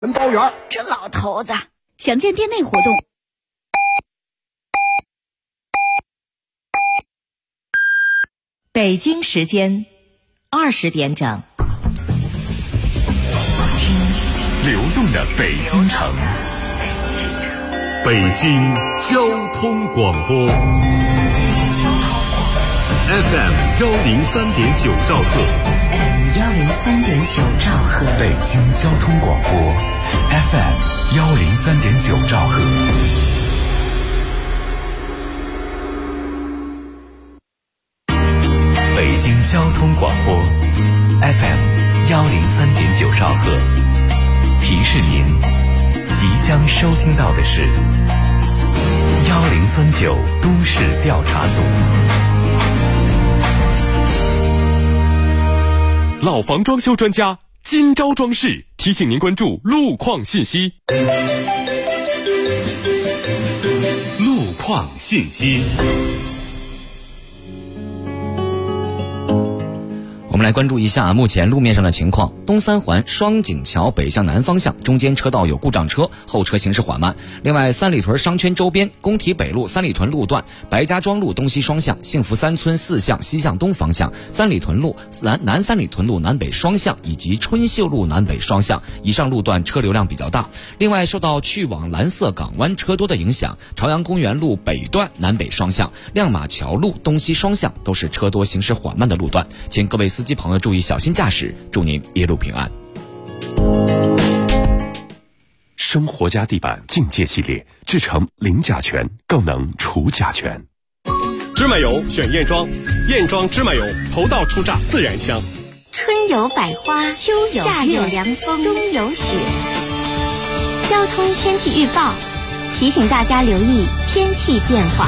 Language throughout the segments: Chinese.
跟包圆。 这老头子想见店内活动。 北京时间20点整， 流动的北京城，北京交通广播 FM 103.9兆赫 103.9兆赫， 北京交通广播 FM 103.9兆赫。北京交通广播 FM 103.9兆赫，提示您即将收听到的是1039都市调查组。 老房装修专家今朝装饰提醒您关注路况信息。路况信息。 我们来关注一下目前路面上的情况。东三环双井桥北向南方向中间车道有故障车，后车行驶缓慢。另外，三里屯商圈周边工体北路三里屯路段、白家庄路东西双向、幸福三村四向西向东方向、三里屯路南三里屯路南北双向以及春秀路南北双向以上路段车流量比较大。另外，受到去往蓝色港湾车多的影响，朝阳公园路北段南北双向、亮马桥路东西双向都是车多行驶缓慢的路段，请各位司机朋友注意小心驾驶，祝您一路平安。 生活家地板境界系列制成零甲醛，更能除甲醛。芝麻油选燕庄，燕庄芝麻油头道出榨，自然香。 春有百花，秋有夏有凉风，冬有雪。交通天气预报提醒大家留意天气变化。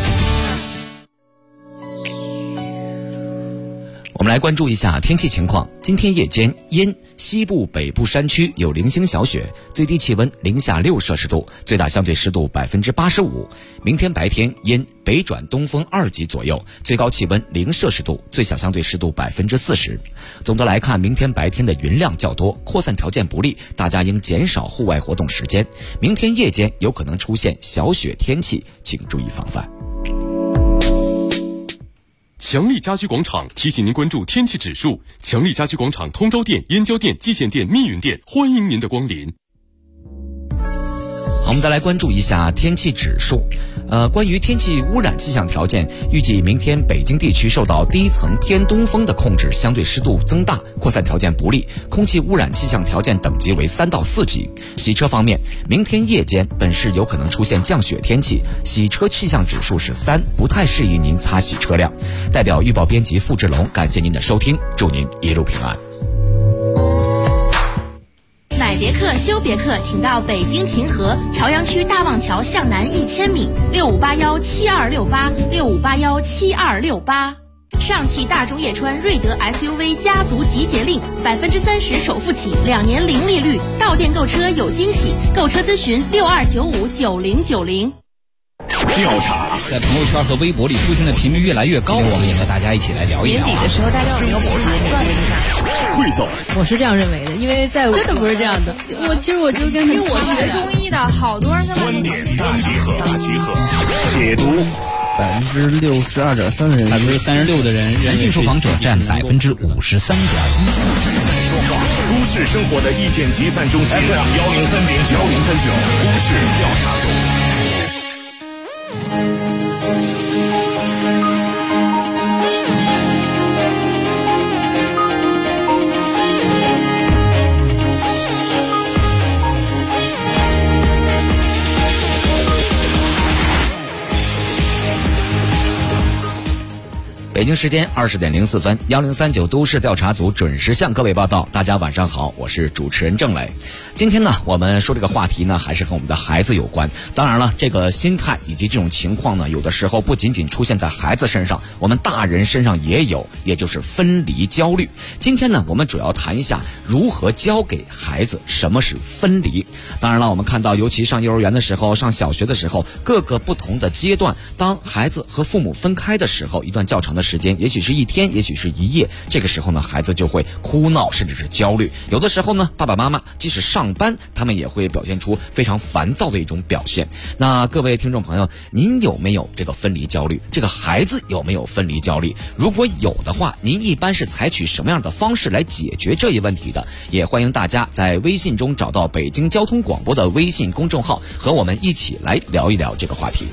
我们来关注一下天气情况。今天夜间，因西部北部山区有零星小雪，最低气温零下6摄氏度，最大相对湿度85%。明天白天，因北转东风2级左右，最高气温0摄氏度，最小相对湿度40%。总的来看，明天白天的云量较多，扩散条件不利，大家应减少户外活动时间。明天夜间有可能出现小雪天气，请注意防范。 强力家居广场提醒您关注天气指数。强力家居广场通州店、燕郊店、蓟县店、密云店，欢迎您的光临。 我们再来关注一下天气指数。关于天气污染气象条件，预计明天北京地区受到第一层偏东风的控制，相对湿度增大，扩散条件不利，空气污染气象条件等级为3到4级。洗车方面，明天夜间本市有可能出现降雪天气，洗车气象指数是3，不太适宜您擦洗车辆。代表预报编辑付志龙感谢您的收听，祝您一路平安。 买别克修别克，请到北京秦河朝阳区大望桥向南1000米，65817268，65817268。上汽大众叶川锐德 SUV 家族集结令，30%首付起，2年零利率，到店购车有惊喜，购车咨询62959090。 调查在朋友圈和微博里出现的频率越来越高，我们也和大家一起来聊一聊。 年底的时候，大家有一个盘算一下。 汇总， 我是这样认为的，因为在真的不是这样的。其实我就跟因为我学中医的，好多人他们观点大集合，解读。 62.3%的人 ，36%的人，男性受访者占53.1%。 都市生活的意见集散中心 FM 103.9都市调查组。 北京时间20点04分，1039都市调查组准时向各位报道。大家晚上好，我是主持人郑磊。今天呢，我们说这个话题呢，还是和我们的孩子有关。当然了，这个心态以及这种情况呢，有的时候不仅仅出现在孩子身上，我们大人身上也有，也就是分离焦虑。今天呢，我们主要谈一下如何教给孩子什么是分离。当然了，我们看到，尤其上幼儿园的时候，上小学的时候，各个不同的阶段，当孩子和父母分开的时候，一段较长的时时间，也许是一天，也许是一夜，这个时候呢，孩子就会哭闹甚至是焦虑。有的时候呢，爸爸妈妈即使上班，他们也会表现出非常烦躁的一种表现。那各位听众朋友，您有没有这个分离焦虑？这个孩子有没有分离焦虑？如果有的话，您一般是采取什么样的方式来解决这一问题的？也欢迎大家在微信中找到北京交通广播的微信公众号，和我们一起来聊一聊这个话题。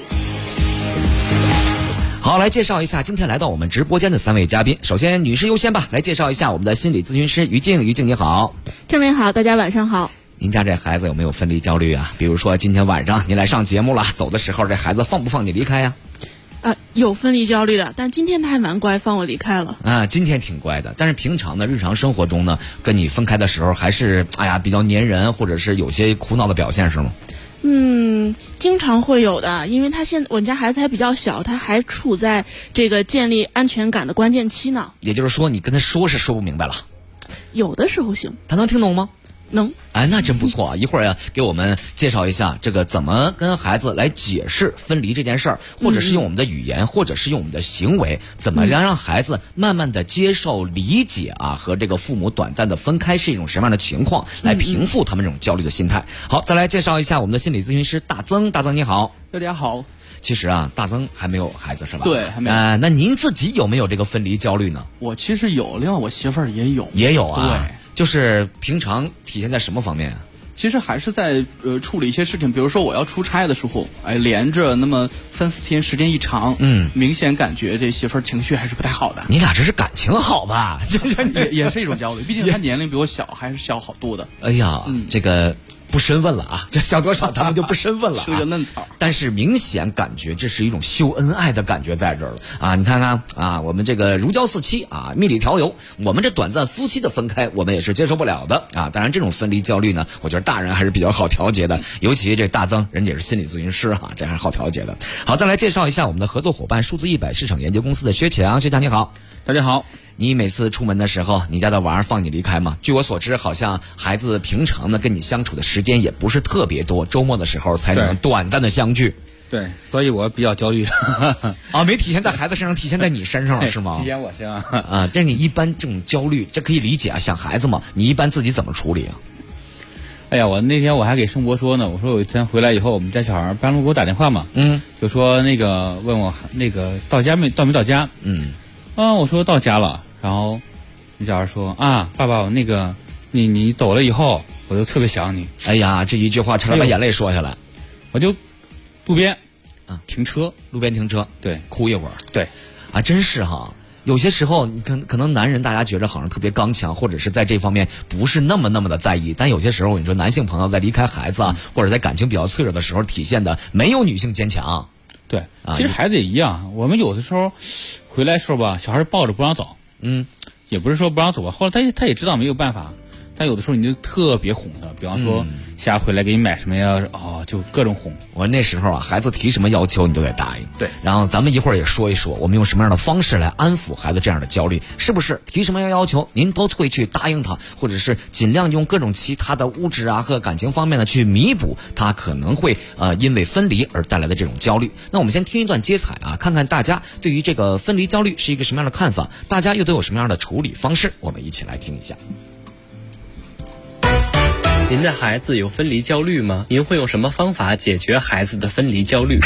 好，来介绍一下今天来到我们直播间的3位嘉宾。首先女士优先吧，来介绍一下我们的心理咨询师于静。于静你好。 郑明好，大家晚上好。 您家这孩子有没有分离焦虑啊？比如说今天晚上您来上节目了，走的时候这孩子放不放你离开呀？ 有分离焦虑的，但今天他还蛮乖，放我离开了。 今天挺乖的，但是平常呢，日常生活中呢，跟你分开的时候还是比较粘人，或者是有些哭闹的表现是吗？ 经常会有的，因为我们家孩子还比较小，他还处在这个建立安全感的关键期呢。 也就是说，你跟他说是说不明白了。 有的时候行。 他能听懂吗？ 能。 那真不错啊！一会儿给我们介绍一下这个怎么跟孩子来解释分离这件事儿，或者是用我们的语言，或者是用我们的行为，怎么让孩子慢慢的接受、理解和这个父母短暂的分开是一种什么样的情况，来平复他们这种焦虑的心态。好，再来介绍一下我们的心理咨询师大曾。大曾你好。 大家好。 其实大曾还没有孩子是吧？ 对，还没有。 那您自己有没有这个分离焦虑呢？ 我其实有，另外我媳妇儿也有。 也有啊。 对。 就是平常体现在什么方面啊？ 其实还是在处理一些事情，比如说我要出差的时候，连着那么3-4天，时间一长，明显感觉这媳妇儿情绪还是不太好的。 你俩这是感情好吧？ 也是一种焦虑，毕竟她年龄比我小，还是小好多的。 哎呀，这个不深问了啊，这小多少咱们就不深问了。 是个嫩草。 但是明显感觉这是一种秀恩爱的感觉在这儿了你看看我们这个如胶似漆蜜里调油，我们这短暂夫妻的分开，我们也是接受不了的当然这种分离焦虑呢，我觉得大人还是比较好调节的，尤其这大曾人家也是心理咨询师这还是好调节的。好，再来介绍一下我们的合作伙伴数字100市场研究公司的薛强。薛强你好。 大家好。 你每次出门的时候，你家的娃儿放你离开吗？据我所知，好像孩子平常呢跟你相处的时间也不是特别多，周末的时候才能短暂的相聚。 对，所以我比较焦虑。 没体现在孩子身上，体现在你身上了是吗？ 体现我身上。 这你一般这种焦虑，这可以理解想孩子嘛？你一般自己怎么处理啊？ 哎呀，我那天我还给盛博说呢，我说有一天回来以后，我们家小孩半路给我打电话嘛，就说问我到没到家，我说到家了。然后你小孩说爸爸，我你走了以后，我就特别想你。 哎呀，这一句话差点把眼泪说下来。 我就路边停车， 对，哭一会儿。 对， 真是哈。有些时候你可能男人大家觉得好像特别刚强，或者是在这方面不是那么的在意，但有些时候你说男性朋友在离开孩子或者在感情比较脆弱的时候体现的没有女性坚强。 对，其实孩子也一样，我们有的时候回来的时候吧，小孩抱着不让走，也不是说不让走吧，后来他也知道没有办法，但有的时候你就特别哄他，比方说下回来给你买什么呀，就各种哄。 我那时候孩子提什么要求你都得答应。 对， 然后咱们一会儿也说一说，我们用什么样的方式来安抚孩子这样的焦虑，是不是提什么要求您都会去答应他，或者是尽量用各种其他的物质和感情方面的去弥补他可能会因为分离而带来的这种焦虑。那我们先听一段接彩看看大家对于这个分离焦虑是一个什么样的看法，大家又都有什么样的处理方式，我们一起来听一下。 您的孩子有分离焦虑吗？您会用什么方法解决孩子的分离焦虑？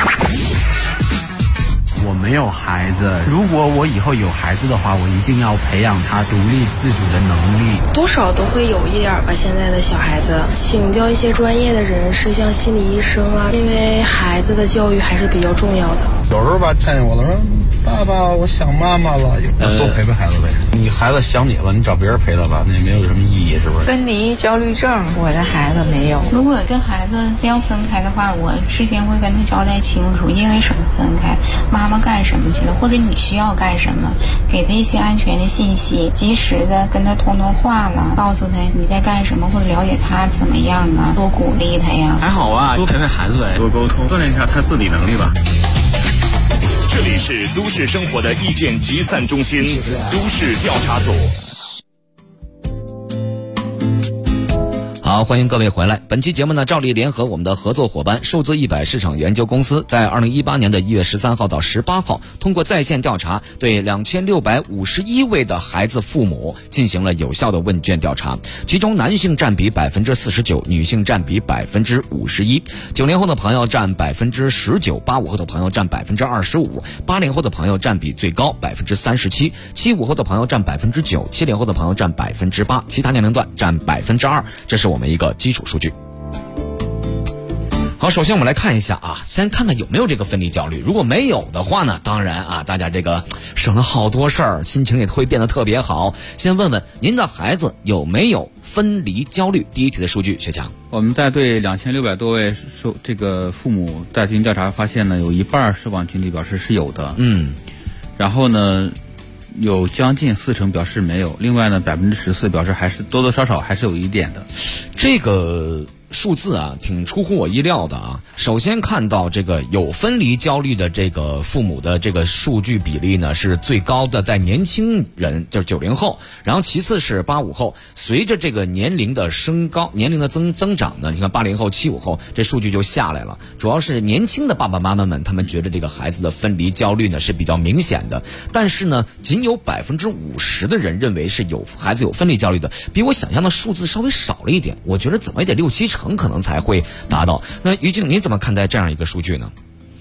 我没有孩子，如果我以后有孩子的话，我一定要培养他独立自主的能力。 多少都会有一点吧，现在的小孩子请教一些专业的人士，像心理医生因为孩子的教育还是比较重要的。 有时候吧，看见我了，说爸爸，我想妈妈了，多陪陪孩子呗。你孩子想你了，你找别人陪他吧，那也没有什么意义，是不是？ 分离焦虑症，我的孩子没有。如果跟孩子要分开的话，我事先会跟他交代清楚，因为什么分开，妈妈干什么去了，或者你需要干什么，给他一些安全的信息，及时的跟他通话了，告诉他你在干什么，或者了解他怎么样多鼓励他呀。 还好啊，多陪陪孩子呗，多沟通，锻炼一下他自理能力吧。 这里是都市生活的意见集散中心，都市调查组。 好，欢迎各位回来。本期节目呢，照例联合我们的合作伙伴数字100市场研究公司，在2018年的1月13号到18号，通过在线调查，对2651位的孩子父母进行了有效的问卷调查，其中男性占比49%，女性占比51%，90后的朋友占19%，85后的朋友占25%，80后的朋友占比最高37%，75后的朋友占9%，70后的朋友占8%，其他年龄段占2%，这是我们一个基础数据。好，首先我们来看一下啊，先看看有没有这个分离焦虑。如果没有的话呢，当然啊，大家这个省了好多事儿，心情也会变得特别好。先问问您的孩子有没有分离焦虑？第一题的数据，学强。 我们在对2600多位这个父母在进行调查，发现呢，有一半受访群体表示是有的。然后呢，有将近40%表示没有，另外呢14%表示还是多多少少还是有一点的。 这个数字啊，挺出乎我意料的啊。首先看到这个有分离焦虑的这个父母的这个数据比例呢，是最高的在年轻人，就是90后，然后其次是85后。随着这个年龄的升高，年龄的增长呢，你看80后、75后这数据就下来了。主要是年轻的爸爸妈妈们，他们觉得这个孩子的分离焦虑呢是比较明显的，但是呢，仅有50%的人认为是孩子有分离焦虑的，比我想象的数字稍微少了一点。我觉得怎么也得6-7%可能才会达到。那于静，您怎么看待这样一个数据呢？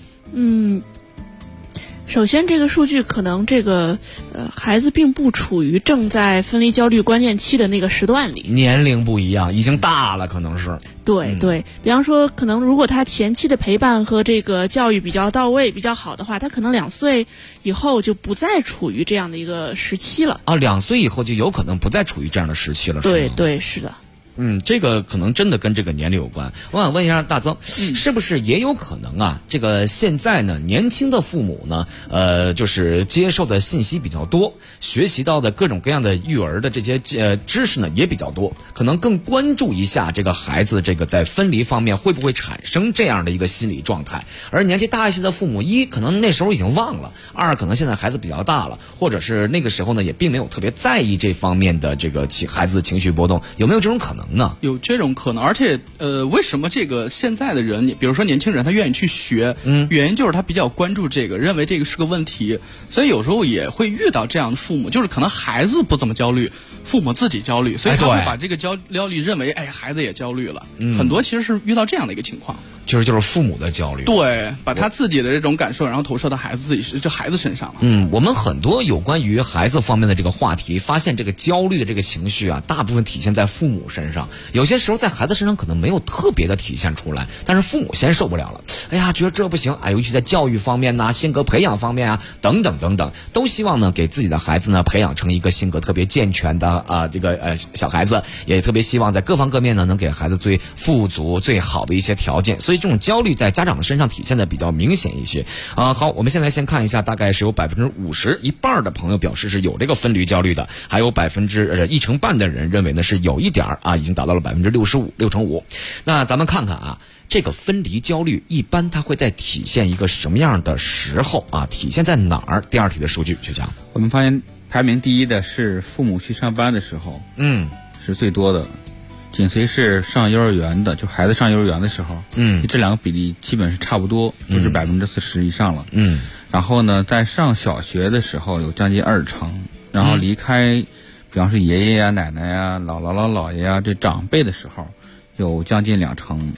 首先这个数据可能这个孩子并不处于正在分离焦虑关键期的那个时段里， 年龄不一样，已经大了，可能是。 对对，比方说可能如果他前期的陪伴和这个教育比较到位比较好的话，他可能2岁以后就不再处于这样的一个时期了。 2岁以后就有可能不再处于这样的时期了，是吗？ 对对，是的。 这个可能真的跟这个年龄有关。我想问一下大曾，是不是也有可能啊？这个现在呢，年轻的父母呢，就是接受的信息比较多，学习到的各种各样的育儿的这些知识呢也比较多，可能更关注一下这个孩子这个在分离方面会不会产生这样的一个心理状态。而年纪大一些的父母，一可能那时候已经忘了，二可能现在孩子比较大了，或者是那个时候呢也并没有特别在意这方面的这个孩子的情绪波动，有没有这种可能？ 有这种可能，而且为什么这个现在的人，比如说年轻人，他愿意去学，原因就是他比较关注这个，认为这个是个问题，所以有时候也会遇到这样的父母，就是可能孩子不怎么焦虑，父母自己焦虑，所以他会把这个焦虑认为，孩子也焦虑了，很多其实是遇到这样的一个情况。 就是父母的焦虑， 对，把他自己的这种感受，然后投射到孩子孩子身上了。 我们很多有关于孩子方面的这个话题，发现这个焦虑的这个情绪啊，大部分体现在父母身上，有些时候在孩子身上可能没有特别的体现出来，但是父母先受不了了，觉得这不行，尤其在教育方面呐、性格培养方面啊，等等等等，都希望呢给自己的孩子呢培养成一个性格特别健全的小孩子，也特别希望在各方各面呢能给孩子最富足、最好的一些条件，所以这种焦虑在家长的身上体现的比较明显一些。好，我们现在先看一下，大概是有50%，一半的朋友表示是有这个分离焦虑的，还有1成半的人认为呢是有一点啊，已经达到了65%。那咱们看看啊，这个分离焦虑一般它会在体现一个什么样的时候啊？体现在哪儿？第二题的数据，学强。 我们发现排名第一的是父母去上班的时候，是最多的。紧随是上幼儿园的，就孩子上幼儿园的时候，这两个比例基本是差不多，都是40%以上了。然后呢，在上小学的时候有将近2成，然后离开，比方说爷爷呀、奶奶呀、姥姥姥爷呀这长辈的时候，有将近2成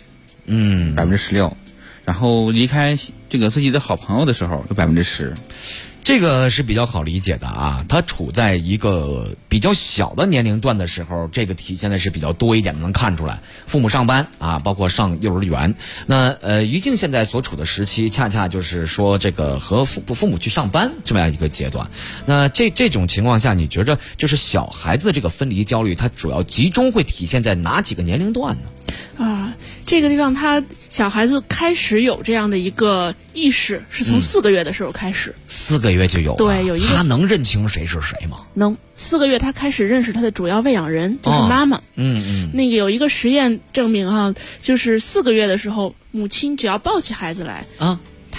，16%，然后离开这个自己的好朋友的时候有10%。 这个是比较好理解的啊，他处在一个比较小的年龄段的时候，这个体现的是比较多一点的，能看出来。父母上班啊，包括上幼儿园。那于静现在所处的时期，恰恰就是说这个和父母去上班这么样一个阶段。那这种情况下，你觉得就是小孩子的这个分离焦虑，它主要集中会体现在哪几个年龄段呢？ 这个地方他小孩子开始有这样的一个意识，是从4个月的时候开始。 4个月就有了？ 对，有一个。 他能认清谁是谁吗？ 能。4个月他开始认识他的主要喂养人，就是妈妈。那个有一个实验证明就是4个月的时候，母亲只要抱起孩子来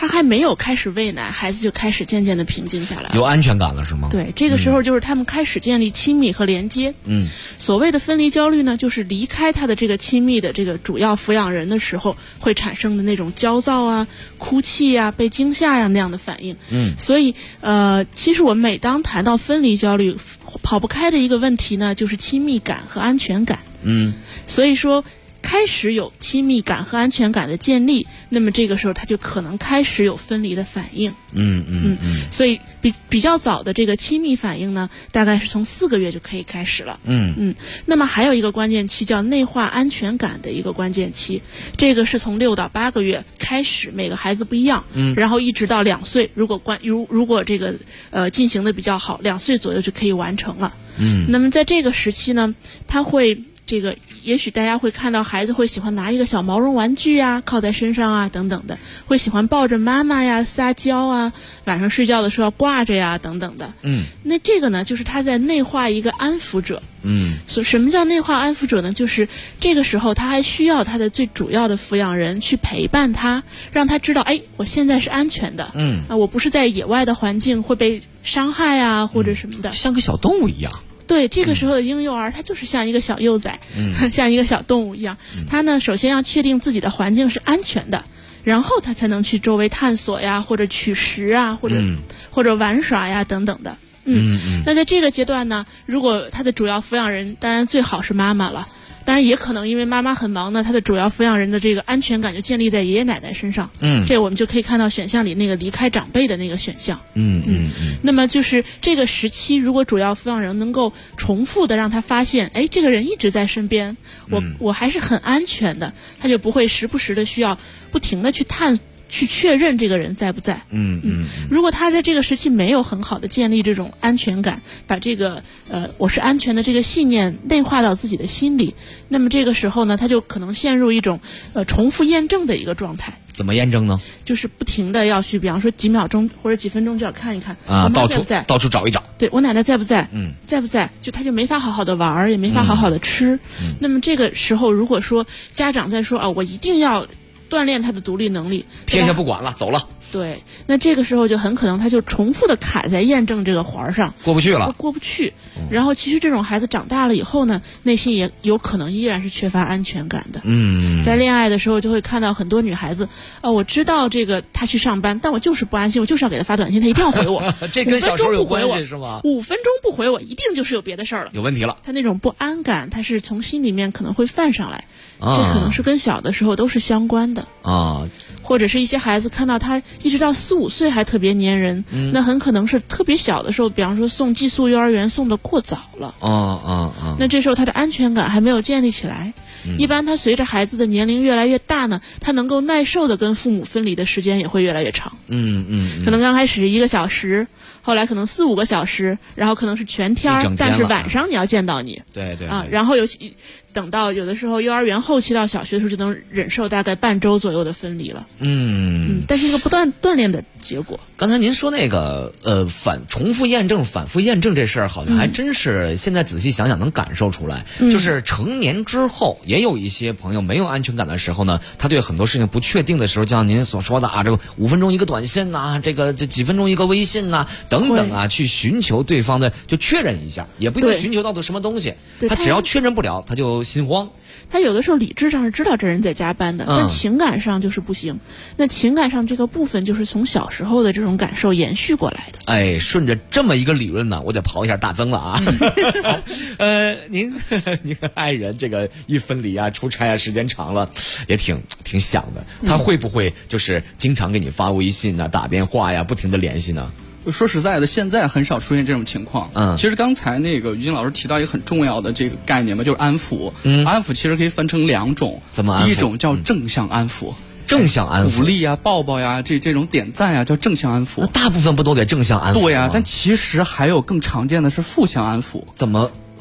他还没有开始喂奶，孩子就开始渐渐的平静下来了， 有安全感了是吗？ 对，这个时候就是他们开始建立亲密和连接。所谓的分离焦虑呢，就是离开他的这个亲密的这个主要抚养人的时候会产生的那种焦躁啊、哭泣啊、被惊吓呀那样的反应。所以其实我们每当谈到分离焦虑，跑不开的一个问题呢，就是亲密感和安全感。所以说开始有亲密感和安全感的建立，那么这个时候他就可能开始有分离的反应。所以比较早的这个亲密反应呢，大概是从4个月就可以开始了。那么还有一个关键期叫内化安全感的一个关键期，这个是从6到8个月开始，每个孩子不一样。然后一直到2岁，如果这个进行的比较好，2岁左右就可以完成了。那么在这个时期呢，他会也许大家会看到孩子会喜欢拿一个小毛绒玩具啊，靠在身上啊等等的，会喜欢抱着妈妈呀、撒娇啊，晚上睡觉的时候要挂着呀等等的。那这个呢，就是他在内化一个安抚者。所以什么叫内化安抚者呢？就是这个时候他还需要他的最主要的抚养人去陪伴他，让他知道，我现在是安全的。我不是在野外的环境会被伤害啊，或者什么的， 像个小动物一样。 对，这个时候的婴幼儿他就是像一个小幼崽，像一个小动物一样。他呢，首先要确定自己的环境是安全的，然后他才能去周围探索呀，或者取食啊，或者玩耍呀等等的。那在这个阶段呢，如果他的主要抚养人，当然最好是妈妈了。当然也可能因为妈妈很忙呢，她的主要抚养人的这个安全感就建立在爷爷奶奶身上。这我们就可以看到选项里那个离开长辈的那个选项。那么就是这个时期，如果主要抚养人能够重复的让他发现，这个人一直在身边，我还是很安全的，他就不会时不时的需要不停的去确认这个人在不在。如果他在这个时期没有很好的建立这种安全感，把这个我是安全的这个信念内化到自己的心里，那么这个时候呢，他就可能陷入一种重复验证的一个状态。 怎么验证呢？ 就是不停的要去，比方说几秒钟或者几分钟就要看一看啊， 我妈在不在， 到处找一找。 对，我奶奶在不在？在不在？就他就没法好好的玩，也没法好好的吃。那么这个时候，如果说家长在说我一定要锻炼他的独立能力， 撇下不管了，走了。 对，那这个时候就很可能他就重复的卡在验证这个环上， 过不去了， 过不去。然后其实这种孩子长大了以后呢，内心也有可能依然是缺乏安全感的。在恋爱的时候就会看到很多女孩子，我知道这个他去上班，但我就是不安心，我就是要给他发短信，他一定要回我。 这跟小时候有关系是吗 ？5分钟不回我，一定就是有别的事儿了， 有问题了。 他那种不安感，他是从心里面可能会泛上来，这可能是跟小的时候都是相关的啊。或者是一些孩子看到他一直到4、5岁还特别粘人，那很可能是特别小的时候，比方说送寄宿幼儿园送的过早了。那这时候他的安全感还没有建立起来。一般他随着孩子的年龄越来越大呢，他能够耐受的跟父母分离的时间也会越来越长。可能刚开始1个小时，后来可能4、5个小时，然后可能是全天，但是晚上你要见到你。 对， 然后等到有的时候幼儿园后期到小学的时候就能忍受大概半周左右的分离了。但是一个不断锻炼的结果。 刚才您说那个重复验证、反复验证这事儿，好像还真是现在仔细想想能感受出来。就是成年之后，也有一些朋友没有安全感的时候呢，他对很多事情不确定的时候，就像您所说的这个5分钟一个短信呐，这几分钟一个微信呐，等等啊，去寻求对方的就确认一下，也不一定寻求到的什么东西，他只要确认不了，他就心慌。 他有的时候理智上是知道这人在加班的，但情感上就是不行。那情感上这个部分就是从小时候的这种感受延续过来的。 顺着这么一个理论呢，我得刨一下大曾了啊。您和爱人这个一分离啊，出差啊，时间长了，也挺想的。他会不会就是经常给你发微信啊、打电话呀，不停的联系呢？ 说实在的，现在很少出现这种情况。其实刚才那个于晶老师提到一个很重要的这个概念嘛，就是安抚。安抚其实可以分成2种， 怎么安抚？ 一种叫正向安抚， 正向安抚， 鼓励啊、抱抱呀，这种点赞呀，叫正向安抚。 大部分不都得正向安抚？ 对呀，但其实还有更常见的是负向安抚。 怎么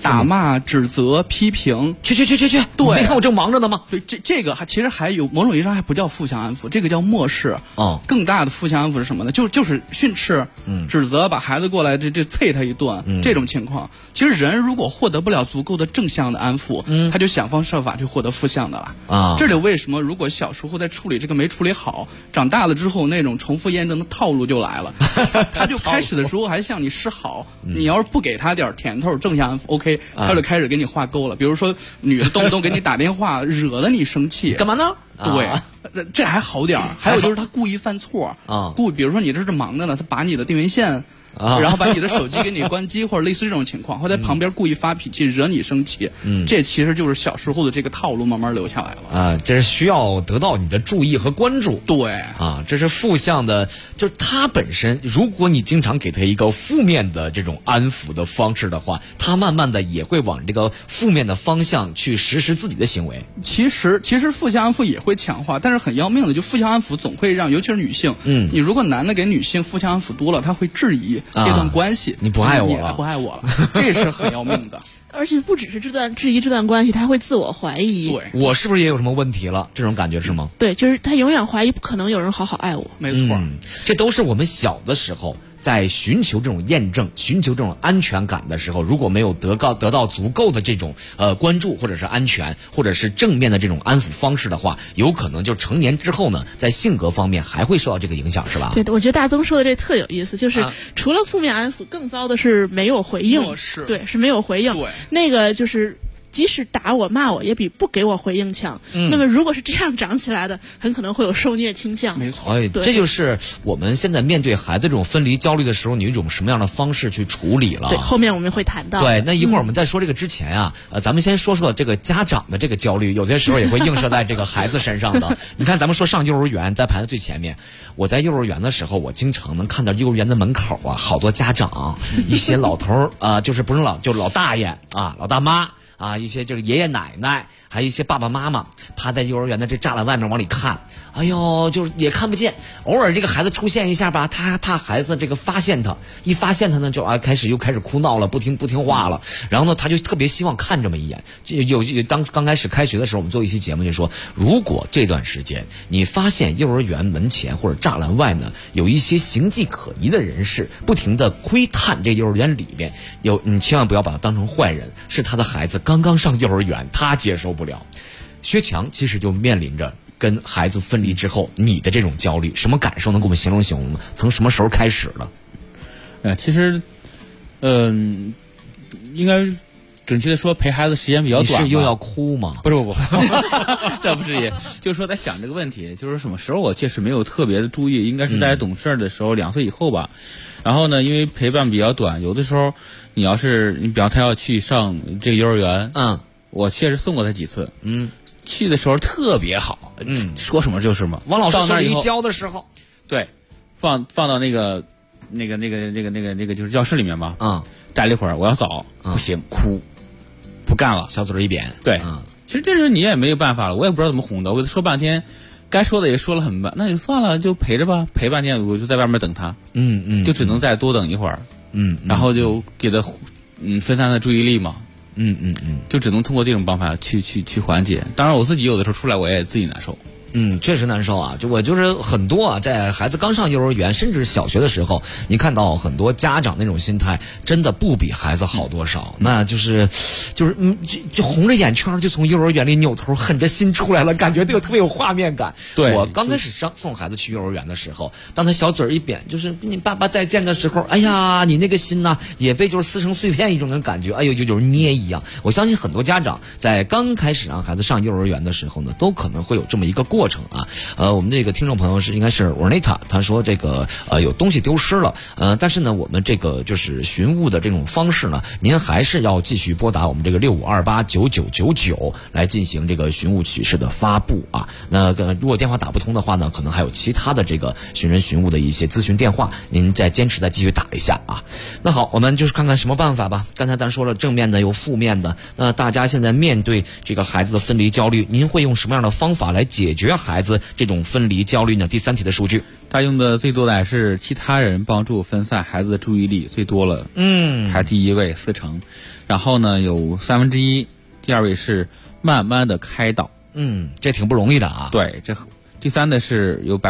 打骂、指责、批评， 去， 对， 没看我正忙着呢吗？ 对，这个其实还有某种意义上还不叫负向安抚，这个叫漠视。更大的负向安抚是什么呢？就是训斥、指责，把孩子过来这啐他一顿，这种情况。其实人如果获得不了足够的正向的安抚，他就想方设法去获得负向的了。这里为什么如果小时候在处理这个没处理好，长大了之后那种重复验证的套路就来了。他就开始的时候还向你示好，你要是不给他点甜头，正向安抚 OK， 他就开始给你画勾了。比如说女的动不动给你打电话，惹得你生气， 干嘛呢？ 对，这还好点儿。还有就是他故意犯错比如说你这是忙着呢，他把你的电源线。然后把你的手机给你关机，或者类似这种情况，或者在旁边故意发脾气，惹你生气，这其实就是小时候的这个套路慢慢留下来了。 这是需要得到你的注意和关注。 对这是负向的，就是他本身，如果你经常给他一个负面的这种安抚的方式的话，他慢慢的也会往这个负面的方向去实施自己的行为。 其实负向安抚也会强化，但是很要命的，就负向安抚总会让，尤其是女性，你如果男的给女性负向安抚多了，他会质疑这段关系， 你不爱我了， 你不爱我了，这是很要命的。 而且不只是质疑这段关系，他还会自我怀疑。 对， 我是不是也有什么问题了？这种感觉是吗？ 对，就是他永远怀疑不可能有人好好爱我。 没错， 这都是我们小的时候在寻求这种验证、寻求这种安全感的时候，如果没有得到足够的这种关注，或者是安全，或者是正面的这种安抚方式的话，有可能就成年之后呢，在性格方面还会受到这个影响，是吧？ 对，我觉得大宗说的这特有意思，就是除了负面安抚，更糟的是没有回应。对，是没有回应。 对， 那个就是即使打我骂我，也比不给我回应强。那么如果是这样长起来的，很可能会有受虐倾向。 没错， 这就是我们现在面对孩子这种分离焦虑的时候，你有一种什么样的方式去处理了？ 对，后面我们会谈到。 对，那一会儿我们在说这个之前咱们先说说这个家长的这个焦虑，有些时候也会映射在这个孩子身上的。你看，咱们说上幼儿园，在排在最前面。我在幼儿园的时候，我经常能看到幼儿园的门口好多家长，一些老头就是不是就老大爷老大妈。一些就是爷爷奶奶，还有一些爸爸妈妈趴在幼儿园的这栅栏外面往里看，哎呦，就是也看不见。偶尔这个孩子出现一下吧，他怕孩子这个发现他，一发现他呢，就开始哭闹了，不听话了。然后呢，他就特别希望看这么一眼。刚开始开学的时候，我们做一期节目就说，如果这段时间你发现幼儿园门前或者栅栏外呢有一些形迹可疑的人士，不停地窥探这幼儿园里边，你千万不要把他当成坏人，是他的孩子刚刚上幼儿园，他接受不了。薛强其实就面临着跟孩子分离之后你的这种焦虑，什么感受能给我们形容形容吗？从什么时候开始了？ 其实应该准确的说陪孩子时间比较短。 你是又要哭吗？ 不，倒不至于。就是说在想这个问题，就是什么时候我确实没有特别的注意，应该是在懂事的时候，2岁以后吧。然后呢，因为陪伴比较短，有的时候你比方他要去上这个幼儿园，我确实送过他几次，去的时候特别好，说什么就是什么。 王老师手里一教的时候， 对，放到那个就是教室里面嘛，待了一会儿我要走，不行，哭，不干了， 小嘴一扁。 对，其实这时候你也没有办法了，我也不知道怎么哄的，我跟他说半天。该说的也说了很半，那就算了，就陪着吧，陪半天，我就在外面等他，就只能再多等一会儿，然后就给他分散他注意力嘛，就只能通过这种办法去缓解。当然我自己有的时候出来我也自己难受。 确实难受啊！我就是很多在孩子刚上幼儿园，甚至小学的时候，你看到很多家长那种心态，真的不比孩子好多少。那就是红着眼圈就从幼儿园里扭头狠着心出来了，感觉这个特别有画面感。 对， 我刚开始送孩子去幼儿园的时候，当他小嘴一扁，就是跟你爸爸再见的时候，哎呀，你那个心呐也被就是撕成碎片一种的感觉，哎呦，就捏一样。我相信很多家长在刚开始让孩子上幼儿园的时候呢，都可能会有这么一个过程啊。我们这个听众朋友应该是 Ornita， 他说这个有东西丢失了，但是呢，我们这个就是寻物的这种方式呢，您还是要继续拨打我们这个65289999来进行这个寻物启事的发布啊。那如果电话打不通的话呢，可能还有其他的这个寻人寻物的一些咨询电话，您再坚持再继续打一下啊。那好，我们就是看看什么办法吧。刚才咱说了正面的有负面的，那大家现在面对这个孩子的分离焦虑，您会用什么样的方法来解决孩子这种分离焦虑呢？第3题的数据。 他用的最多的还是其他人帮助分散孩子的注意力最多了，排第一位40%，然后呢有1/3，第二位是慢慢的开导， 这挺不容易的啊。 对，这第三的是有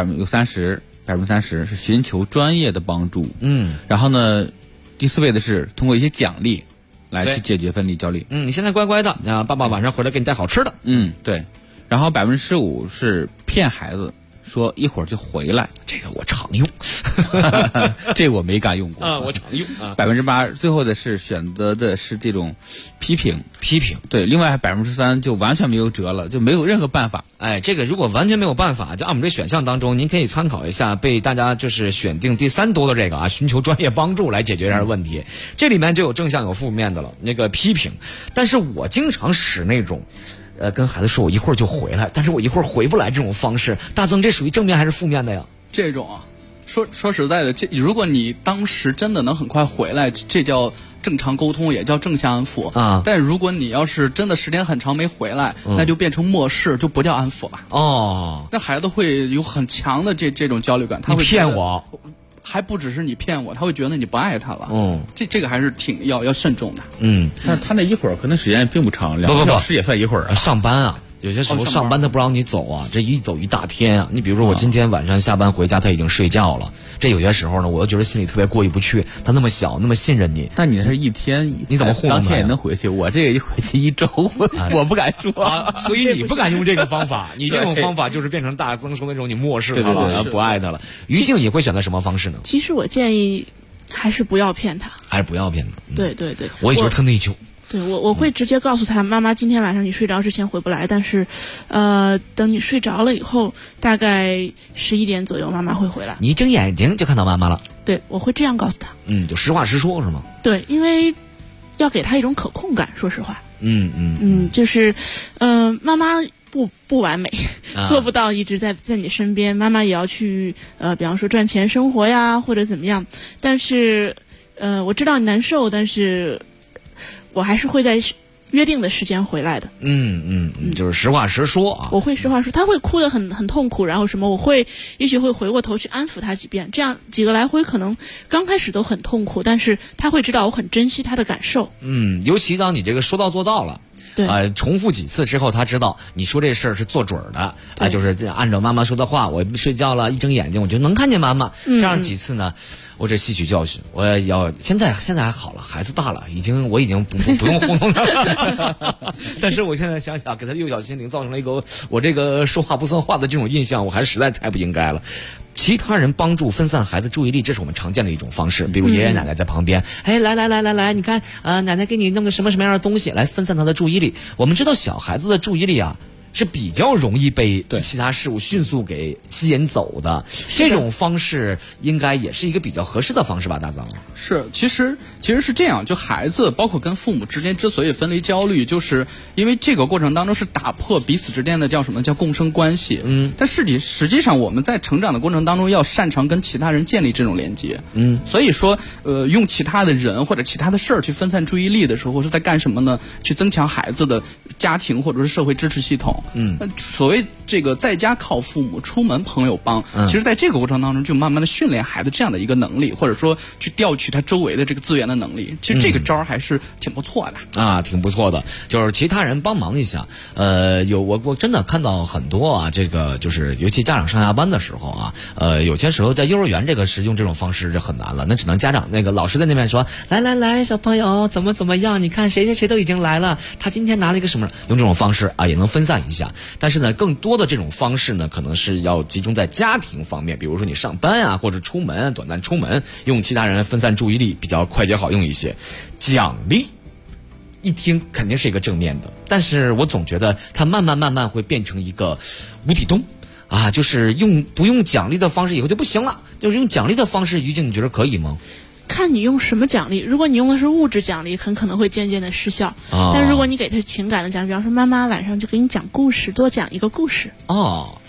30%是寻求专业的帮助，然后呢第4位的是通过一些奖励来去解决分离焦虑。 你现在乖乖的，啊，爸爸晚上回来给你带好吃的。 对。然后15%是骗孩子，说一会儿就回来。 这个我常用， 这个我没敢用过啊，我常用啊。 8%最后的是选择的是这种批评。对，另外3%就完全没有辙了，就没有任何办法。 哎，这个如果完全没有办法，就按我们这选项当中，您可以参考一下被大家就是选定第3多的这个啊，寻求专业帮助来解决这样问题。这里面就有正向有负面的了，那个批评。但是我经常使那种。跟孩子说我一会儿就回来，但是我一会儿回不来这种方式，大增这属于正面还是负面的呀？ 这种啊，说实在的，如果你当时真的能很快回来，这叫正常沟通，也叫正向安抚啊。但如果你要是真的时间很长没回来，那就变成漠视，就不叫安抚了。 哦， 那孩子会有很强的这种焦虑感，他会骗我。 还不只是你骗我，他会觉得你不爱他了。这个还是挺要慎重的。 但是他那一会儿可能时间并不长，2个小时也算一会儿啊。 上班啊，有些时候上班他不让你走啊，这一走一大天啊。你比如说我今天晚上下班回家，他已经睡觉了。这有些时候呢，我就觉得心里特别过意不去。他那么小，那么信任你， 但你是一天， 你怎么糊弄他？ 当天也能回去，我这个一回去1周，我不敢说。 所以你不敢用这个方法，你这种方法就是变成大增说那种你漠视他了，不爱他了。于静，你会选择什么方式呢？ 其实我建议还是不要骗他，对， 我也觉得特内疚。 对，我会直接告诉他，妈妈今天晚上你睡着之前回不来，但是，等你睡着了以后，大概11点左右，妈妈会回来。 你一睁眼睛就看到妈妈了。 对，我会这样告诉他。 就实话实说，是吗？ 对，因为要给他一种可控感，说实话。就是，妈妈不完美，做不到一直在你身边，妈妈也要去比方说赚钱生活呀，或者怎么样。但是，我知道你难受，但是。我还是会在约定的时间回来的。 就是实话实说啊。 我会实话说，他会哭得很痛苦，然后什么，也许会回过头去安抚他几遍，这样几个来回可能刚开始都很痛苦，但是他会知道我很珍惜他的感受。 尤其当你这个说到做到了。 对， 重复几次之后，他知道你说这事儿是做准的啊，就是按照妈妈说的话，我睡觉了，一睁眼睛我就能看见妈妈。这样几次呢，我这吸取教训，我要现在还好了，孩子大了，我已经不用糊弄他了。但是我现在想想，给他幼小心灵造成了一个我这个说话不算话的这种印象，我还是实在太不应该了。其他人帮助分散孩子注意力，这是我们常见的一种方式。比如爷爷奶奶在旁边，来，你看奶奶给你弄个什么样的东西来分散他的注意力。我们知道小孩子的注意力啊是比较容易被其他事物迅速给吸引走的，这种方式应该也是一个比较合适的方式吧，大藏。 是，其实是这样，就孩子包括跟父母之间之所以分离焦虑，就是因为这个过程当中是打破彼此之间的叫什么叫共生关系。但实际上我们在成长的过程当中要擅长跟其他人建立这种连接。所以说用其他的人或者其他的事儿去分散注意力的时候是在干什么呢？去增强孩子的家庭或者是社会支持系统。所谓这个在家靠父母，出门朋友帮，其实在这个过程当中就慢慢的训练孩子这样的一个能力，或者说去调取他周围的这个资源的能力。其实这个招儿还是挺不错的啊，挺不错的。就是其他人帮忙一下，我真的看到很多啊，这个就是尤其家长上下班的时候啊，有些时候在幼儿园这个是用这种方式就很难了，那只能家长那个老师在那边说，来小朋友怎么样？你看谁都已经来了，他今天拿了一个什么？用这种方式啊，也能分散一下。但是呢，更多的这种方式呢，可能是要集中在家庭方面，比如说你上班啊，或者出门短暂出门，用其他人分散注意力比较快捷好用一些。奖励一听肯定是一个正面的，但是我总觉得它慢慢会变成一个无底洞啊，就是不用奖励的方式以后就不行了，就是用奖励的方式，于静你觉得可以吗？ 看你用什么奖励，如果你用的是物质奖励，很可能会渐渐的失效。但如果你给他情感的奖励，比方说妈妈晚上就给你讲故事，多讲一个故事。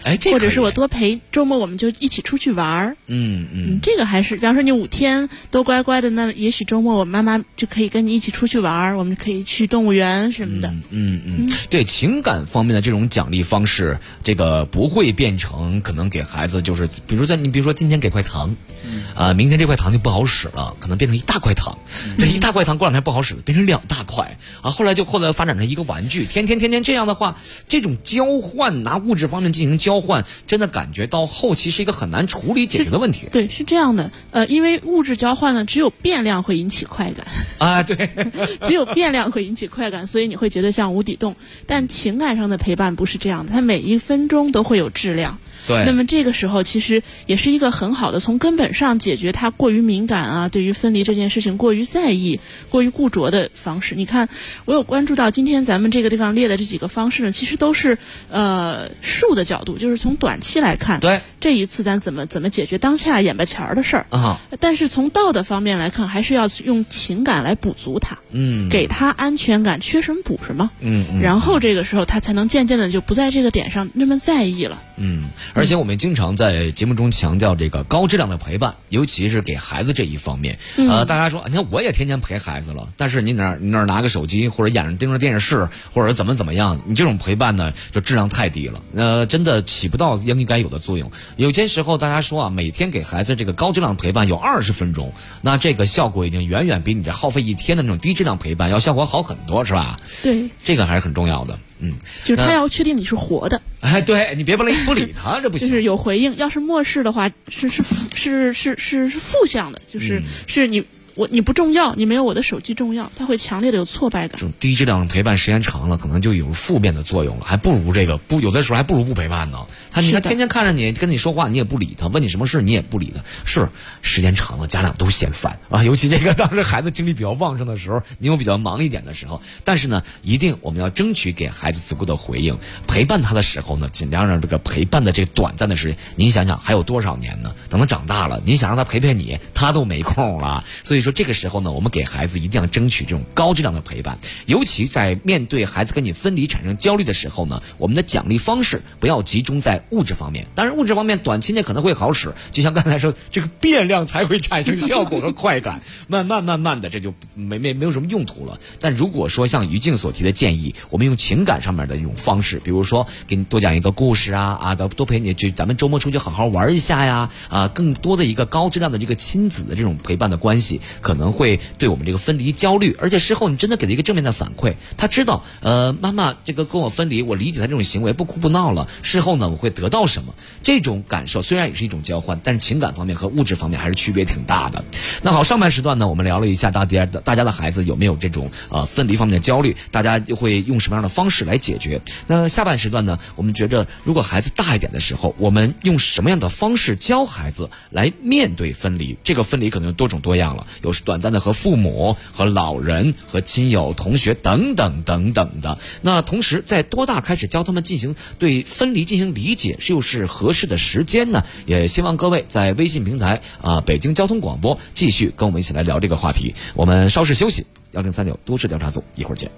或者是我多陪，周末我们就一起出去玩儿。这个还是，比方说你5天都乖乖的，那也许周末我妈妈就可以跟你一起出去玩儿，我们可以去动物园什么的。 对情感方面的这种奖励方式，这个不会变成可能给孩子就是，比如说今天给块糖，明天这块糖就不好使了，可能变成一大块糖，这一大块糖过2天不好使了，变成2大块啊，后来发展成一个玩具，天天这样的话，这种交换拿物质方面进行交换，真的感觉到后期是一个很难处理解决的问题。 对，是这样的，因为物质交换呢，只有变量会引起快感啊，对， 只有变量会引起快感，所以你会觉得像无底洞。但情感上的陪伴不是这样的，它每1分钟都会有质量。 对， 那么这个时候其实也是一个很好的从根本上解决他过于敏感啊，对于分离这件事情过于在意、过于固着的方式。你看，我有关注到今天咱们这个地方列的这几个方式呢，其实都是术的角度，就是从短期来看， 对这一次咱怎么解决当下眼巴前儿的事儿啊。 但是从道的方面来看，还是要用情感来补足它，给他安全感，缺什么补什么，然后这个时候他才能渐渐的就不在这个点上那么在意了。 而且我们经常在节目中强调这个高质量的陪伴，尤其是给孩子这一方面。大家说，你看我也天天陪孩子了，但是你哪儿拿个手机，或者眼睛盯着电视，或者怎么样，你这种陪伴呢，就质量太低了，真的起不到应该有的作用。有些时候大家说啊，每天给孩子这个高质量陪伴有20分钟，那这个效果已经远远比你这耗费1天的那种低质量陪伴要效果好很多，是吧？ 对， 这个还是很重要的。 就是他要确定你是活的。 对，你别不理他，这不行。 就是有回应，要是漠视的话，是负向的，是你不重要，你没有我的手机重要，他会强烈的有挫败感。 这种低质量陪伴时间长了，可能就有负面的作用了，还不如有的时候还不如不陪伴呢。你看天天看着你跟你说话，你也不理他，问你什么事你也不理他，是时间长了家长都嫌烦啊。尤其这个当时孩子精力比较旺盛的时候，你又比较忙一点的时候，但是呢，一定我们要争取给孩子足够的回应，陪伴他的时候呢，尽量让这个陪伴的这个短暂的时间，您想想还有多少年呢？等他长大了，您想让他陪你，他都没空了。所以说这个时候呢，我们给孩子一定要争取这种高质量的陪伴，尤其在面对孩子跟你分离产生焦虑的时候呢，我们的奖励方式不要集中在物质方面，当然物质方面短期内可能会好使，就像刚才说，这个变量才会产生效果和快感，慢慢的这就没有什么用途了。但如果说像于静所提的建议，我们用情感上面的这种方式，比如说给你多讲一个故事多陪你去，咱们周末出去好好玩一下呀，更多的一个高质量的这个亲子的这种陪伴的关系，可能会对我们这个分离焦虑，而且事后你真的给他一个正面的反馈，他知道妈妈这个跟我分离，我理解他这种行为，不哭不闹了，事后呢我会得到什么，这种感受虽然也是一种交换，但是情感方面和物质方面还是区别挺大的。那好，上半时段呢我们聊了一下大家的孩子有没有这种分离方面的焦虑，大家又会用什么样的方式来解决。那下半时段呢，我们觉着如果孩子大一点的时候，我们用什么样的方式教孩子来面对分离，这个分离可能有多种多样了，有短暂的和父母、和老人、和亲友、同学等等的。那同时在多大开始教他们对分离进行理解，又是合适的时间呢？也希望各位在微信平台北京交通广播继续跟我们一起来聊这个话题。我们稍事休息，1039都市调查组一会儿见。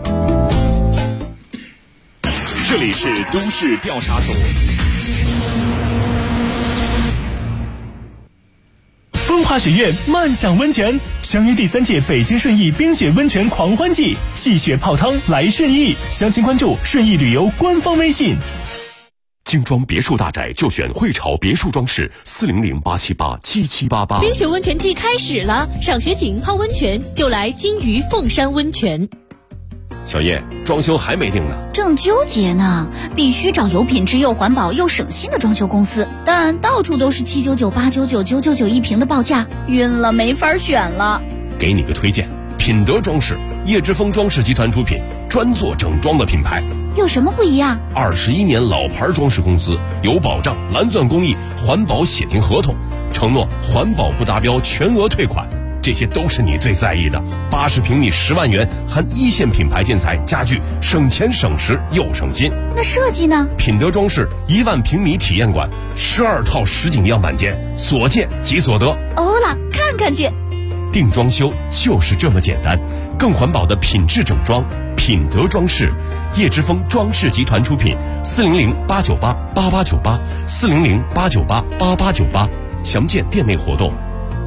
这里是都市调查组。 风华雪月漫享温泉，相约第3届北京顺义冰雪温泉狂欢季，戏雪泡汤来顺义，详情关注顺义旅游官方微信。 精装别墅大宅就选汇潮别墅装饰，400-878-7788。 冰雪温泉季开始了，赏雪景泡温泉就来金鱼凤山温泉。 小叶，装修还没定呢， 正纠结呢。必须找有品质又环保又省心的装修公司，但到处都是799、899、999一平的报价，晕了，没法选了。 给你个推荐，品德装饰，叶之峰装饰集团出品，专做整装的品牌。 有什么不一样 ？21年老牌装饰公司，有保障，蓝钻工艺，环保写停合同，承诺环保不达标全额退款。这些都是你最在意的。80平米10万元，含1线品牌建材家具，省钱省时又省心。 那设计呢？ 品德装饰1万平米体验馆，12套实景样板间，所见即所得。 欧了，看看去。 定装修就是这么简单，更环保的品质整装。 品德装饰，叶之峰装饰集团出品，400-898-8898，400-898-8898，详见店内活动。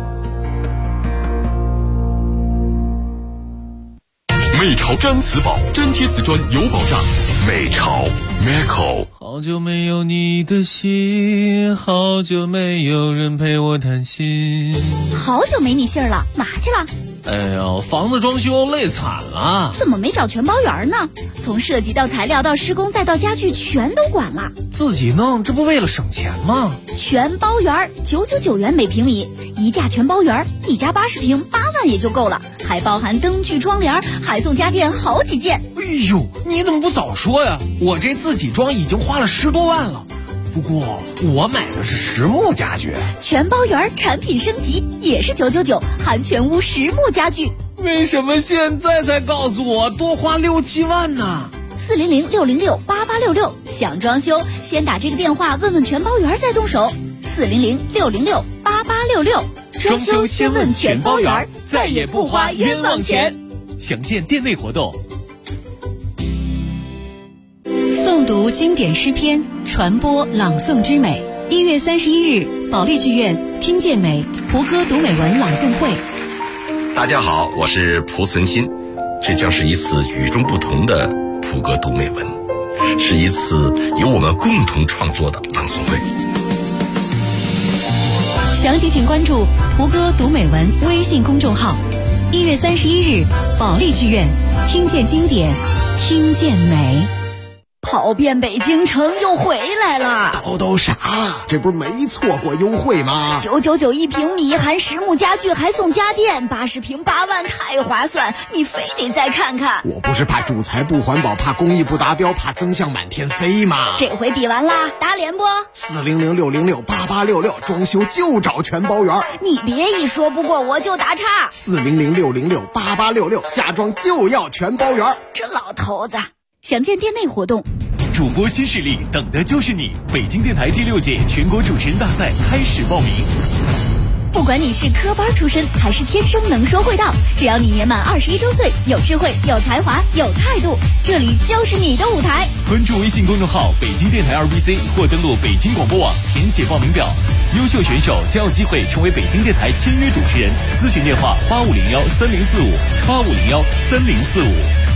美潮毡瓷宝，粘贴瓷砖有保障。美潮 Meco。 好久没有你的信，好久没有人陪我谈心。 好久没你信儿了，哪去了？ 哎呀，房子装修累惨了。 怎么没找全包员呢？从设计到材料到施工再到家具全都管了。 自己弄，这不为了省钱吗？ 全包员999元每平米，一价全包员，一家80平8万也就够了，还包含灯具窗帘，还送家电好几件。 哎呦，你怎么不早说呀？我这自己装已经花了10多万了。不过我买的是实木家具， 全包员产品升级也是999，含全屋实木家具。 为什么现在才告诉我多花6、7万呢 ？400-606-8866，想装修先打这个电话问问全包员再动手。400-606-8866， 装修先问全包员，再也不花冤枉钱。详见店内活动。 诵读经典诗篇，传播朗诵之美。1月31日，保利剧院听见美胡歌读美文朗诵会。 大家好，我是蒲存昕，这将是一次与众不同的蒲歌读美文，是一次由我们共同创作的朗诵会。 详情请关注胡歌读美文微信公众号。1月31日，保利剧院听见经典，听见美。 跑遍北京城又回来了， 叨啥？这不是没错过优惠吗 ？999一平米，含实木家具，还送家电，80平8万，太划算！你非得再看看。 我不是怕主材不环保，怕工艺不达标，怕增项满天飞吗？ 这回比完啦，打脸不 ？400-606-8866，装修就找全包员。 你别一说不过我就打岔。 400-606-8866，家装就要全包员。 这老头子。详见店内活动。 主播新势力，等的就是你！北京电台第6届全国主持人大赛开始报名。 不管你是科班出身还是天生能说会道，只要你年满21周岁，有智慧、有才华、有态度，这里就是你的舞台。 关注微信公众号北京电台2BC 或登录北京广播网填写报名表，优秀选手将有机会成为北京电台签约主持人。咨询电话8501-3045，8501-3045。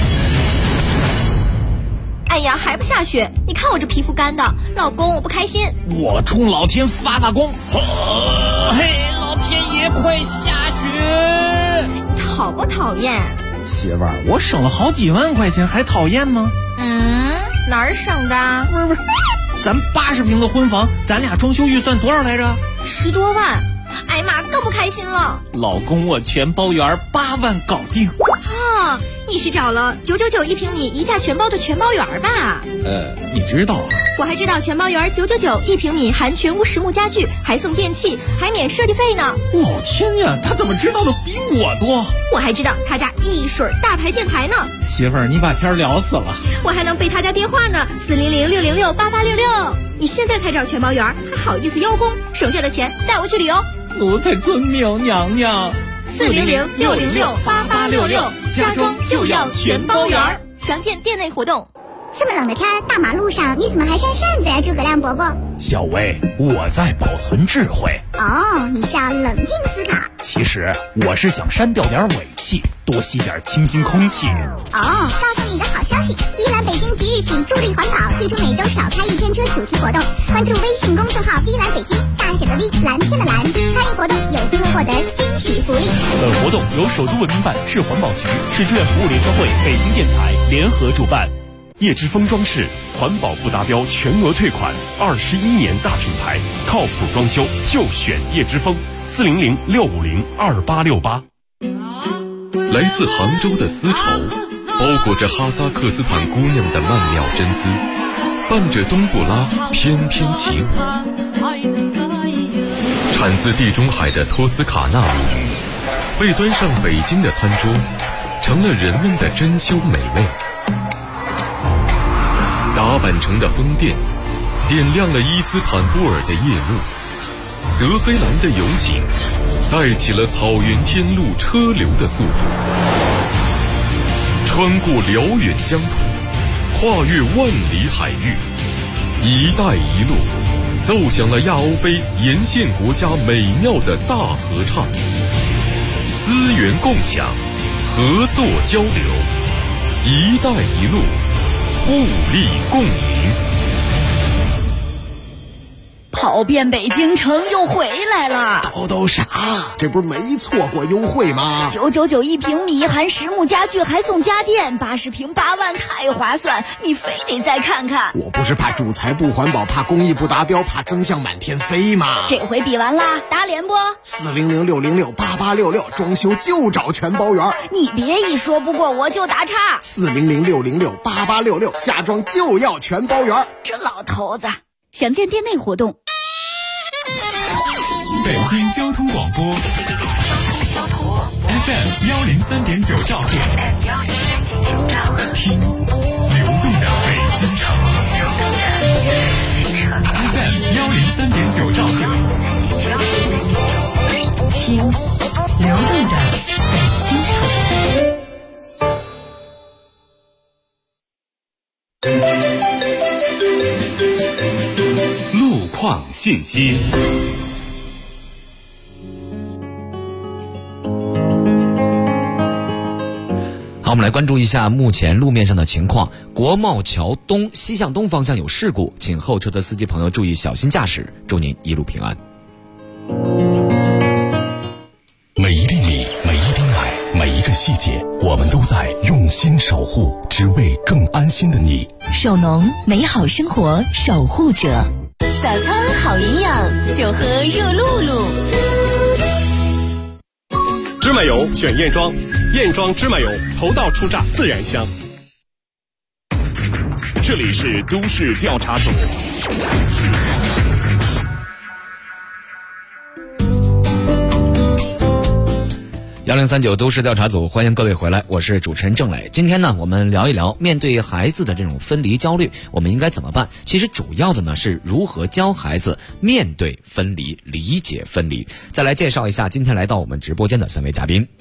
哎呀，还不下雪？你看我这皮肤干的，老公我不开心。 我冲老天发功！嘿，老天爷快下雪！ 讨不讨厌？ 媳妇儿，我省了好几万块钱，还讨厌吗？ 哪儿省的？ 不是，咱80平的婚房，咱俩装修预算多少来着 ？10多万。哎呀妈，更不开心了。 老公，我全包员8万搞定。 哈，你是找了999一平米一价全包的全包员吧？ 你知道啊？ 我还知道全包员999一平米，含全屋实木家具，还送电器，还免设计费呢。 老天呀，他怎么知道的比我多？ 我还知道他家一水大牌建材呢。 媳妇儿，你把天聊死了。 我还能背他家电话呢，400-606-8866。你现在才找全包员，还好意思邀功？省下的钱带我去旅游。 奴才遵命，娘娘。 400-606-8866，家装就要全包员。详见店内活动。 这么冷的天，大马路上你怎么还扇扇子呀，诸葛亮伯伯？ 小薇，我在保存智慧。 哦，你是要冷静思考。 其实我是想删掉点尾气，多吸点清新空气。 哦，告诉你一个好消息，碧蓝北京即日起助力环保，推出每周少开1天车主题活动。关注微信公众号碧蓝北京，大写的 V， 蓝天的蓝，参与活动有机会获得惊喜福利。 本活动由首都文明办、市环保局、市志愿服务联合会、北京电台联合主办。 叶之峰装饰，环保不达标全额退款，21年大品牌，靠谱装修就选叶之峰。400-650-2868。来自杭州的丝绸，包裹着哈萨克斯坦姑娘的曼妙真姿，伴着冬不拉翩翩起舞。产自地中海的托斯卡纳母语，被端上北京的餐桌，成了人们的珍馐美味。达坂城的风电点亮了伊斯坦布尔的夜幕，德黑兰的油井带起了草原天路车流的速度。 穿过辽远疆土，跨越万里海域，一带一路奏响了亚欧非沿线国家美妙的大合唱。资源共享，合作交流，一带一路，互利共赢。 跑遍北京城又回来了， 都啥？这不是没错过优惠吗 ？999一平米，含实木家具还送家电，80平8万，太划算！你非得再看看。 我不是怕主材不环保，怕工艺不达标，怕增项满天飞吗？ 这回比完啦，打脸不？400-606-8866，装修就找全包圆。你别一说不过我就打岔。 400-606-8866，家装就要全包圆。 这老头子，详见店内活动。 北京交通广播 FM 103.9兆赫，听流动的北京城。FM 103.9兆赫，听流动的北京城。路况信息。 我们来关注一下目前路面上的情况。国贸桥东西向东方向有事故，请后车的司机朋友注意小心驾驶，祝您一路平安。 每一粒米，每一滴奶，每一个细节，我们都在用心守护，只为更安心的你。 首农，美好生活守护者。 早餐好营养，就喝热露露。 芝麻油选燕庄，燕庄芝麻油头道出榨，自然香。 这里是都市调查组。 1039都市调查组，欢迎各位回来，我是主持人郑磊。今天呢，我们聊一聊面对孩子的这种分离焦虑，我们应该怎么办？其实主要的呢是如何教孩子面对分离，理解分离。再来介绍一下今天来到我们直播间的3位嘉宾。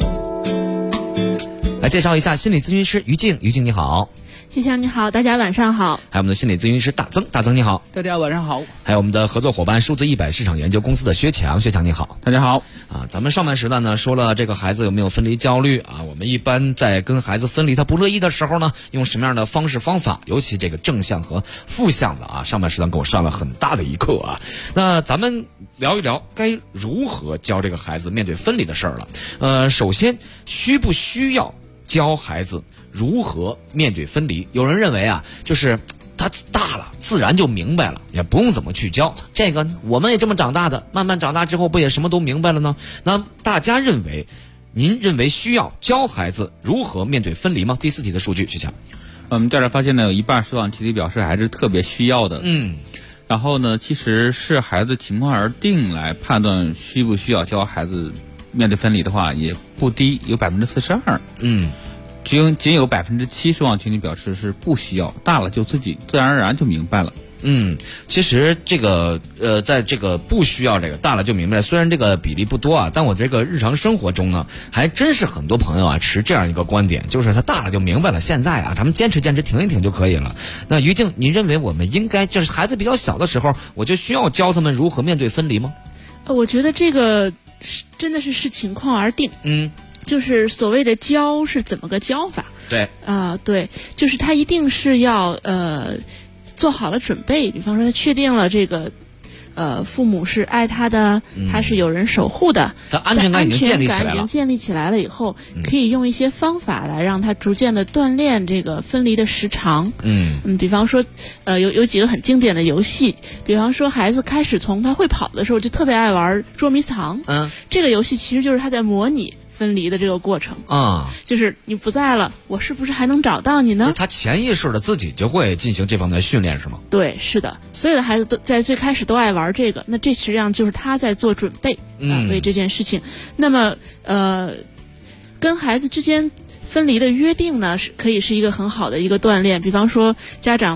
来介绍一下心理咨询师于静，于静你好。 谢谢你好，大家晚上好。 还有我们的心理咨询师大曾，大曾你好。 大家晚上好。 还有我们的合作伙伴数字100市场研究公司的薛强，薛强你好。 大家好。 咱们上半时段呢说了这个孩子有没有分离焦虑啊？我们一般在跟孩子分离他不乐意的时候呢，用什么样的方式方法？尤其这个正向和负向的啊，上半时段给我上了很大的一课啊。那咱们聊一聊该如何教这个孩子面对分离的事儿了。首先需不需要教孩子如何面对分离？有人认为啊，就是他大了自然就明白了，也不用怎么去教。这个我们也这么长大的，慢慢长大之后不也什么都明白了呢？那大家认为，您认为需要教孩子如何面对分离吗？第4题的数据，徐强。 调查发现呢，有一半受访题里表示还是特别需要的。然后呢，其实是孩子情况而定来判断需不需要教孩子面对分离的话，也不低，有42%。仅有7%受访群体表示是不需要，大了就自己自然而然就明白了。 其实这个在这个不需要这个大了就明白，虽然这个比例不多啊，但我这个日常生活中呢，还真是很多朋友啊持这样一个观点，就是他大了就明白了，现在啊咱们坚持停一停就可以了。那于静，你认为我们应该就是孩子比较小的时候，我就需要教他们如何面对分离吗？ 我觉得这个真的是视情况而定。就是所谓的教是怎么个教法？对，就是他一定是要做好了准备，比方说他确定了这个父母是爱他的，他是有人守护的， 他安全感已经建立起来了以后，可以用一些方法来让他逐渐的锻炼这个分离的时长。比方说有几个很经典的游戏，比方说孩子开始从他会跑的时候就特别爱玩捉迷藏。这个游戏其实就是他在模拟分离的这个过程就是你不在了，我是不是还能找到你呢？ 他潜意识的自己就会进行这方面的训练，是吗？ 对，是的，所有的孩子都在最开始都爱玩这个，那这实际上就是他在做准备为这件事情。那么跟孩子之间分离的约定呢，是可以是一个很好的一个锻炼。比方说家长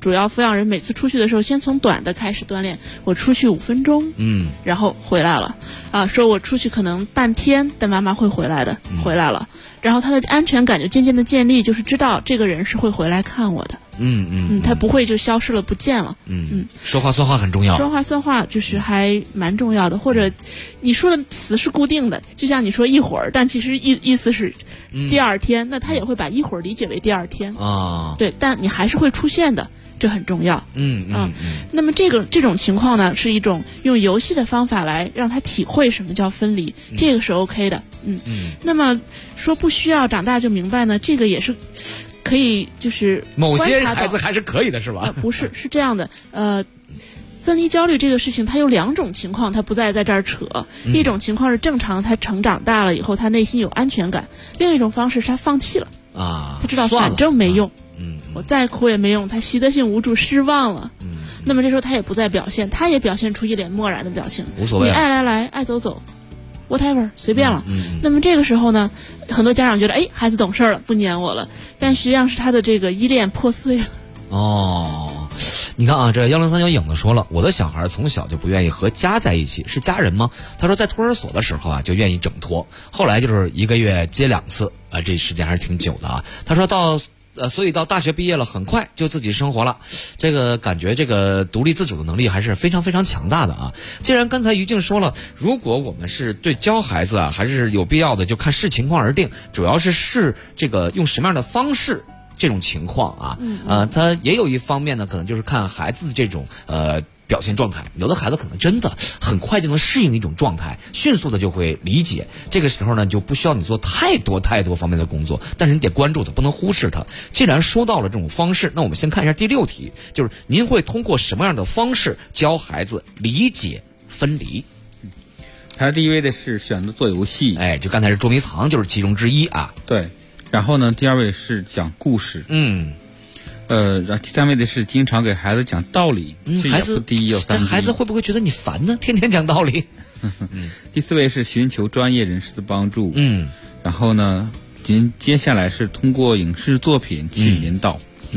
主要抚养人每次出去的时候，先从短的开始锻炼。我出去5分钟，然后回来了，说我出去可能半天，但妈妈会回来的，回来了，然后他的安全感就渐渐的建立，就是知道这个人是会回来看我的。他不会就消失了不见了。 说话算话很重要。 说话算话就是还蛮重要的，或者你说的词是固定的，就像你说一会儿，但其实意思是第二天，那他也会把一会儿理解为第二天啊。对，但你还是会出现的，这很重要。那么这种情况呢，是一种用游戏的方法来让他体会什么叫分离，这个是 OK 的。那么说不需要长大就明白呢，这个也是可以，就是某些孩子还是可以的，是吧？ 不是，是这样的。分离焦虑这个事情，它有2种情况，它不在这儿扯。一种情况是正常，他成长大了以后，他内心有安全感；另一种方式是他放弃了啊，他知道反正没用，我再哭也没用，他习得性无助，失望了。那么这时候他也不再表现，他也表现出一脸漠然的表情， 无所谓， 你爱来来，爱走走。whatever 随便了。那么这个时候呢，很多家长觉得孩子懂事了，不黏我了，但实际上是他的这个依恋破碎了。 你看啊，这1039影子说了，我的小孩从小就不愿意和家在一起，是家人吗？他说在托儿所的时候啊，就愿意整托，后来就是1个月接2次啊，这时间还是挺久的啊。他说所以到大学毕业了，很快就自己生活了，这个感觉这个独立自主的能力还是非常非常强大的啊。既然刚才于静说了，如果我们是对教孩子啊，还是有必要的，就看视情况而定，主要是这个用什么样的方式。这种情况啊，他也有一方面呢，可能就是看孩子的这种表现状态。有的孩子可能真的很快就能适应一种状态，迅速的就会理解。这个时候呢，就不需要你做太多方面的工作，但是你得关注它，不能忽视它。既然说到了这种方式，那我们先看一下第6题，就是您会通过什么样的方式教孩子理解分离？ 排第1位的是选择做游戏， 就刚才是捉迷藏，就是其中之一啊。 对。然后呢，第2位是讲故事，然后第3位的是经常给孩子讲道理， 孩子第1要3， 孩子会不会觉得你烦呢？天天讲道理。 第4位是寻求专业人士的帮助，然后呢，接下来是通过影视作品去引导，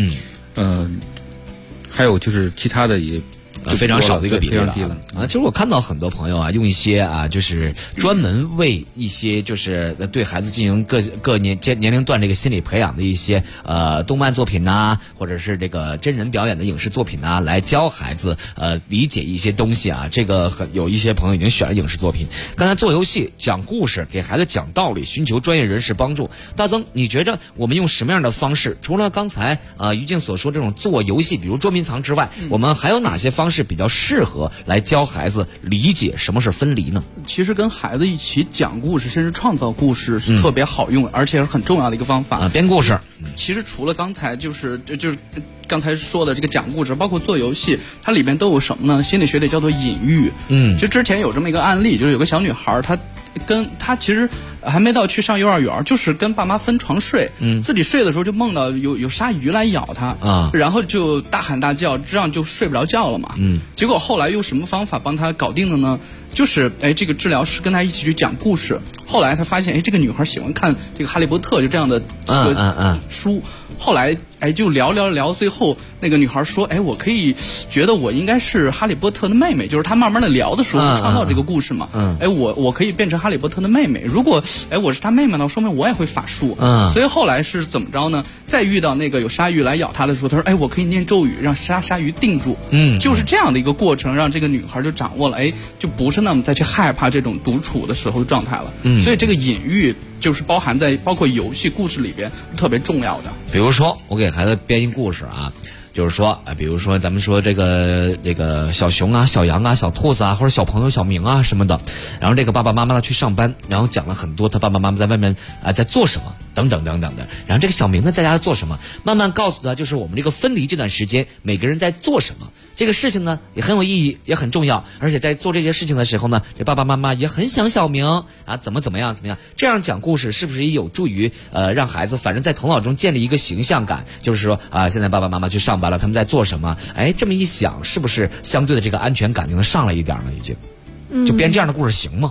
还有就是其他的也。 非常少的一个比例了啊！其实我看到很多朋友啊，用一些就是专门为一些就是对孩子进行各年龄段这个心理培养的一些动漫作品呐，或者是这个真人表演的影视作品呐，来教孩子理解一些东西啊。这个有一些朋友已经选了影视作品。刚才做游戏、讲故事、给孩子讲道理、寻求专业人士帮助。大曾，你觉着我们用什么样的方式？除了刚才于静所说这种做游戏，比如捉迷藏之外，我们还有哪些方式？是比较适合来教孩子理解什么是分离呢？ 其实跟孩子一起讲故事，甚至创造故事是特别好用，而且是很重要的一个方法。 编故事。 其实除了刚才就是刚才说的这个讲故事，包括做游戏，它里面都有什么呢？心理学里叫做隐喻。就之前有这么一个案例，就是有个小女孩，她其实还没到去上幼儿园，就是跟爸妈分床睡，自己睡的时候就梦到有鲨鱼来咬她，然后就大喊大叫，这样就睡不着觉了嘛。结果后来用什么方法帮她搞定的呢？就是这个治疗师跟她一起去讲故事，后来她发现这个女孩喜欢看这个哈利波特就这样的书，后来就聊，最后那个女孩说我可以觉得我应该是哈利波特的妹妹，就是她慢慢的聊的时候创造这个故事嘛。我可以变成哈利波特的妹妹，如果我是她妹妹呢，说明我也会法术。所以后来是怎么着呢？再遇到那个有鲨鱼来咬她的时候，她说我可以念咒语让鲨鱼定住。就是这样的一个过程，让这个女孩就掌握了就不是那么再去害怕这种独处的时候的状态了。所以这个隐喻就是包含在包括游戏故事里边特别重要的。 比如说我给孩子编一故事啊，就是说比如说咱们说这个小熊啊、小羊啊、小兔子啊，或者小朋友小明啊什么的，然后这个爸爸妈妈去上班，然后讲了很多他爸爸妈妈在外面在做什么等等的，然后这个小明呢在家做什么，慢慢告诉他就是我们这个分离这段时间每个人在做什么。这个事情呢也很有意义，也很重要，而且在做这些事情的时候呢，这爸爸妈妈也很想小明怎么样，这样讲故事是不是也有助于让孩子反正在头脑中建立一个形象感，就是说现在爸爸妈妈去上班了，他们在做什么？这么一想，是不是相对的这个安全感就能上来一点呢？已经，就编这样的故事行吗？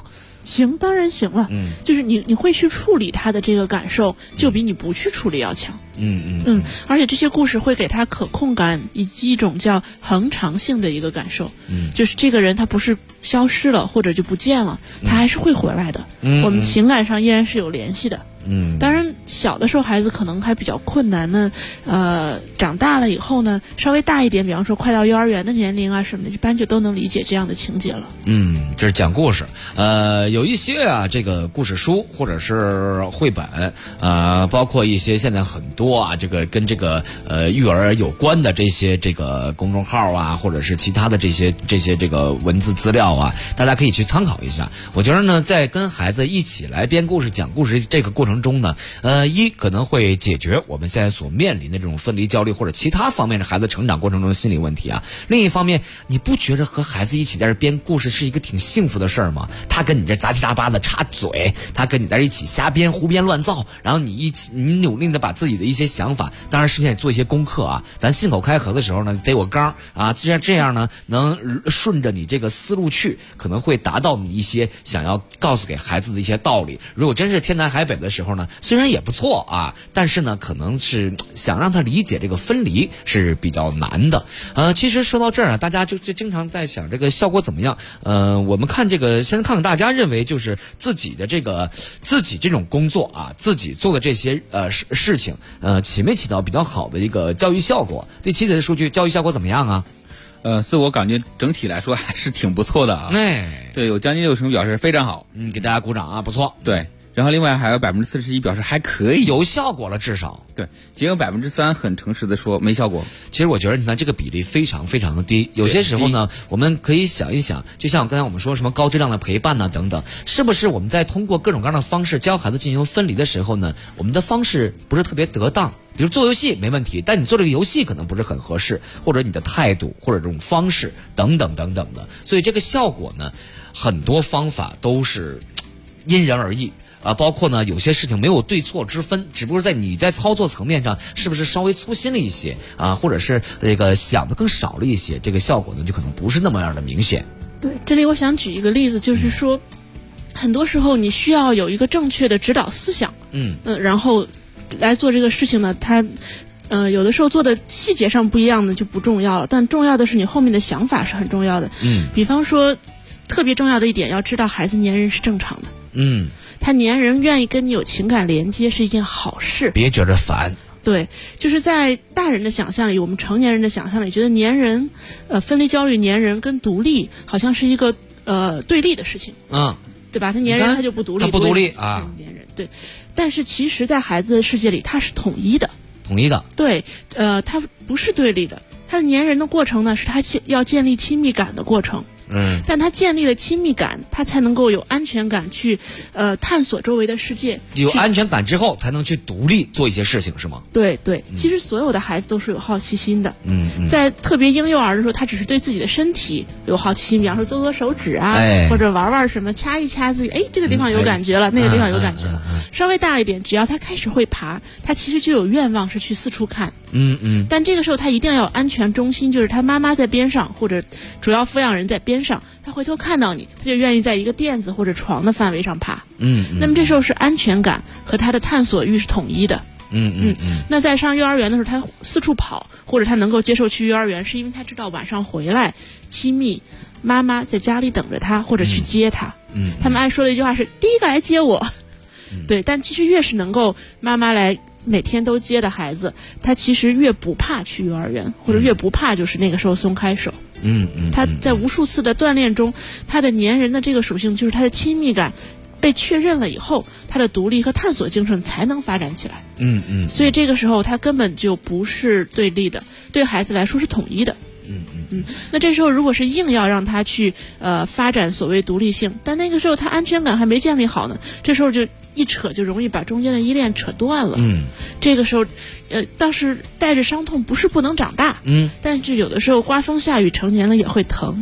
行，当然行了。就是你会去处理他的这个感受，就比你不去处理要强。而且这些故事会给他可控感以及一种叫恒常性的一个感受。就是这个人他不是消失了或者就不见了，他还是会回来的。我们情感上依然是有联系的。当然小的时候孩子可能还比较困难呢，长大了以后呢，稍微大一点，比方说快到幼儿园的年龄啊什么的，一般就都能理解这样的情节了。 这是讲故事，有一些啊这个故事书或者是绘本，包括一些现在很多啊这个跟这个育儿有关的这些这个公众号啊，或者是其他的这些这个文字资料啊，大家可以去参考一下。我觉得呢，在跟孩子一起来编故事讲故事这个过程中呢，一可能会解决我们现在所面临的这种分离焦虑或者其他方面的孩子成长过程中的心理问题啊。另一方面，你不觉得和孩子一起在这编故事是一个挺幸福的事儿吗？他跟你这杂七杂八的插嘴，他跟你在一起瞎编胡编乱造，然后你努力的把自己的一些想法，当然事先也做一些功课啊，咱信口开河的时候呢，得有纲啊，这样呢能顺着你这个思路去，可能会达到你一些想要告诉给孩子的一些道理。如果真是天南海北的时候呢，虽然也不错啊，但是呢可能是想让他理解这个分离是比较难的。其实说到这儿啊，大家就经常在想这个效果怎么样。我们看这个，先看看大家认为就是自己这种工作啊，自己做的这些事情，起没起到比较好的一个教育效果。第7节的数据，教育效果怎么样啊？ 自我感觉整体来说还是挺不错的啊。对，有将近60%表示非常好。 给大家鼓掌啊，不错。 对。然后另外还有41%表示还可以， 有效果了，至少。 对，仅有3%很诚实的说没效果。 其实我觉得你看这个比例非常非常的低。有些时候呢，我们可以想一想，就像刚才我们说什么高质量的陪伴等等，是不是我们在通过各种各样的方式教孩子进行分离的时候呢，我们的方式不是特别得当。比如做游戏没问题，但你做这个游戏可能不是很合适，或者你的态度或者这种方式等等等等的。所以这个效果呢，很多方法都是因人而异。包括呢，有些事情没有对错之分，只不过你在操作层面上是不是稍微粗心了一些啊，或者是这个想的更少了一些，这个效果呢就可能不是那么样的明显。 对，这里我想举一个例子，就是说，很多时候你需要有一个正确的指导思想，然后来做这个事情呢，它有的时候做的细节上不一样呢就不重要了，但重要的是你后面的想法是很重要的。比方说，特别重要的一点，要知道孩子粘人是正常的。他粘人愿意跟你有情感连接是一件好事， 别觉着烦。 对，就是在大人的想象里，我们成年人的想象里，觉得粘人，分离焦虑、粘人跟独立好像是一个对立的事情，对吧？他粘人他就不独立， 他不独立啊， 粘人对。但是其实，在孩子的世界里，他是统一的，对，他不是对立的。他的粘人的过程呢，是他要建立亲密感的过程。但他建立了亲密感，他才能够有安全感去探索周围的世界。 有安全感之后，才能去独立做一些事情，是吗？ 对对，其实所有的孩子都是有好奇心的。在特别婴幼儿的时候，他只是对自己的身体有好奇心，比方说做手指啊，或者玩什么，掐一掐自己，这个地方有感觉了，那个地方有感觉了。稍微大一点，只要他开始会爬，他其实就有愿望是去四处看。但这个时候他一定要有安全中心，就是他妈妈在边上，或者主要抚养人在边上，他回头看到你，他就愿意在一个垫子或者床的范围上爬。那么这时候是安全感和他的探索欲是统一的。那在上幼儿园的时候，他四处跑，或者他能够接受去幼儿园，是因为他知道晚上回来亲密妈妈在家里等着他，或者去接他。他们爱说的一句话是第一个来接我。对，但其实越是能够妈妈来每天都接的孩子，他其实越不怕去幼儿园，或者越不怕就是那个时候松开手。他在无数次的锻炼中，他的粘人的这个属性，就是他的亲密感被确认了以后，他的独立和探索精神才能发展起来。所以这个时候他根本就不是对立的，对孩子来说是统一的。那这时候如果是硬要让他去发展所谓独立性，但那个时候他安全感还没建立好呢，这时候就一扯就容易把中间的依恋扯断了。这个时候倒是带着伤痛不是不能长大，但是有的时候刮风下雨成年了也会疼。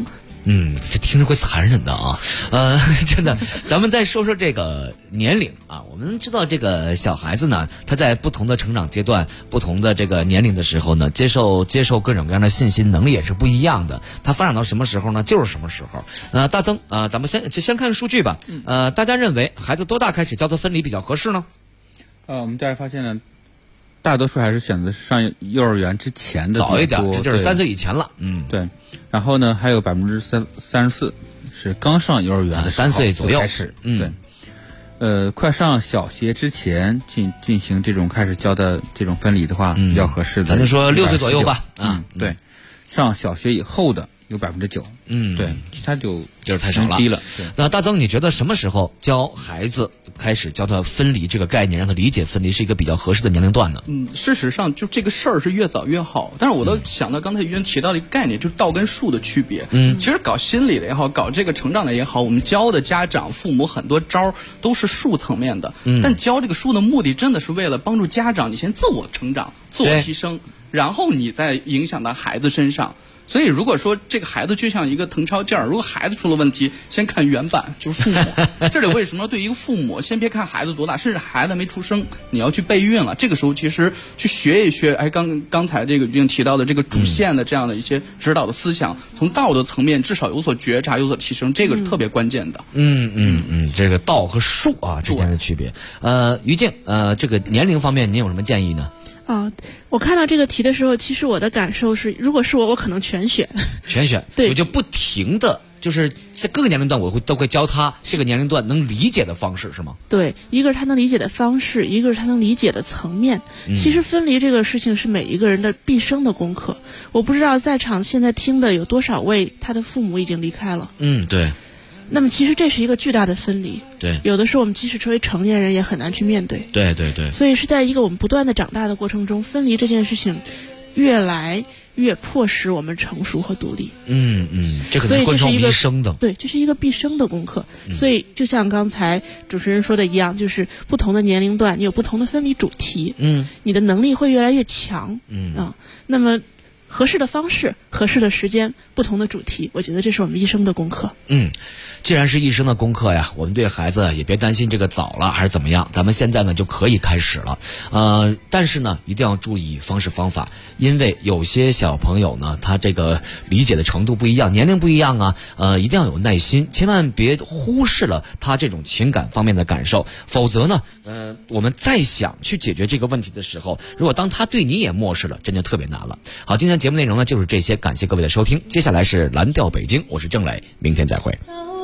这听着会残忍的啊。真的，咱们再说说这个年龄啊。我们知道这个小孩子呢，他在不同的成长阶段、不同的这个年龄的时候呢，接受各种各样的信息能力也是不一样的。他发展到什么时候呢？就是什么时候。大曾咱们先看数据吧。大家认为孩子多大开始教他分离比较合适呢？ 我们大家发现呢，大多数还是选择上幼儿园之前的早一点，这就是3岁以前了。 对。然后呢，还有34%是刚上幼儿园的 3岁左右开始。对。快上小学之前进行这种开始教的这种分离的话，比较合适的。 咱就说6岁左右吧。 对。上小学以后的有9%。对，其他就是太少了， 低了。 那大曾，你觉得什么时候教孩子开始教他分离这个概念，让他理解分离是一个比较合适的年龄段呢？ 事实上就这个事儿是越早越好。但是我都想到刚才于军提到的一个概念，就是道跟术的区别。其实搞心理的也好，搞这个成长的也好，我们教的家长、父母很多招都是术层面的。但教这个术的目的，真的是为了帮助家长你先自我成长、自我提升，然后你再影响到孩子身上。所以如果说这个孩子就像一个誊抄件儿，如果孩子出了问题，先看原版，就是父母。这里为什么对一个父母，先别看孩子多大，甚至孩子没出生，你要去备孕了，这个时候其实去学一学，刚才这个已经提到的这个主线的这样的一些指导的思想，从道德层面至少有所觉察，有所提升，这个是特别关键的。 这个道和术啊之间的区别。于静，这个年龄方面您有什么建议呢？ 我看到这个题的时候，其实我的感受是，如果是我可能全选。对， 我就不停的就是在各个年龄段都会教他这个年龄段能理解的方式，是吗？ 对，一个是他能理解的方式，一个是他能理解的层面。其实分离这个事情是每一个人的毕生的功课。我不知道在场现在听的有多少位他的父母已经离开了。 对。 那么其实这是一个巨大的分离。 对， 有的时候我们即使成为成年人也很难去面对。 对。 所以是在一个我们不断的长大的过程中，分离这件事情越来越迫使我们成熟和独立。 这可能贯穿一生的。 对，这是一个毕生的功课。所以就像刚才主持人说的一样，就是不同的年龄段，你有不同的分离主题。你的能力会越来越强。那么合适的方式、合适的时间、不同的主题，我觉得这是我们一生的功课。 既然是一生的功课呀，我们对孩子也别担心这个早了还是怎么样，咱们现在呢就可以开始了。但是呢一定要注意方式方法，因为有些小朋友呢他这个理解的程度不一样，年龄不一样啊，一定要有耐心，千万别忽视了他这种情感方面的感受，否则呢我们再想去解决这个问题的时候，如果当他对你也漠视了，真就特别难了。好，今天节目内容呢就是这些，感谢各位的收听，接下来是蓝调北京，我是郑磊，明天再会。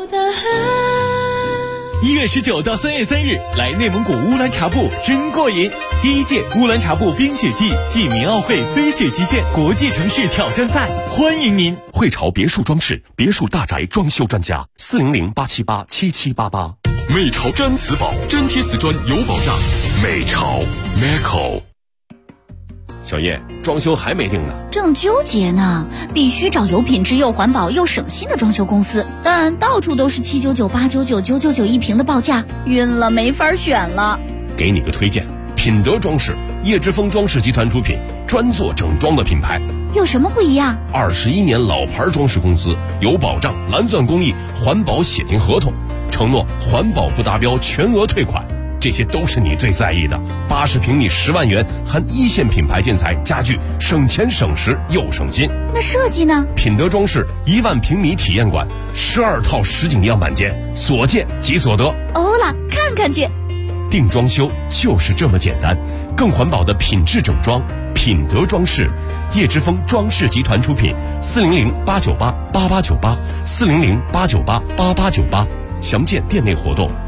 1月19到3月3日，来内蒙古乌兰察布真过瘾！第1届乌兰察布冰雪季暨民奥会飞雪极限国际城市挑战赛，欢迎您！ 汇潮别墅装饰，别墅大宅装修专家，400-878-7788。美潮真瓷宝，真贴瓷砖有保障。美潮 Meco。 小叶，装修还没定呢， 正纠结呢。必须找有品质又环保又省心的装修公司，但到处都是799、899、999一平的报价，晕了，没法选了。 给你个推荐，品德装饰，叶之峰装饰集团出品，专做整装的品牌。 有什么不一样 ？21年老牌装饰公司，有保障，蓝钻工艺，环保写进合同，承诺环保不达标全额退款。这些都是你最在意的。80平米10万元，含一线品牌建材家具，省钱省时又省心。 那设计呢？ 品德装饰1万平米体验馆，12套实景样板间，所见即所得。 欧了，看看去。 定装修就是这么简单，更环保的品质整装。品德装饰，叶之峰装饰集团出品，400-898-8898，400-898-8898，详见店内活动。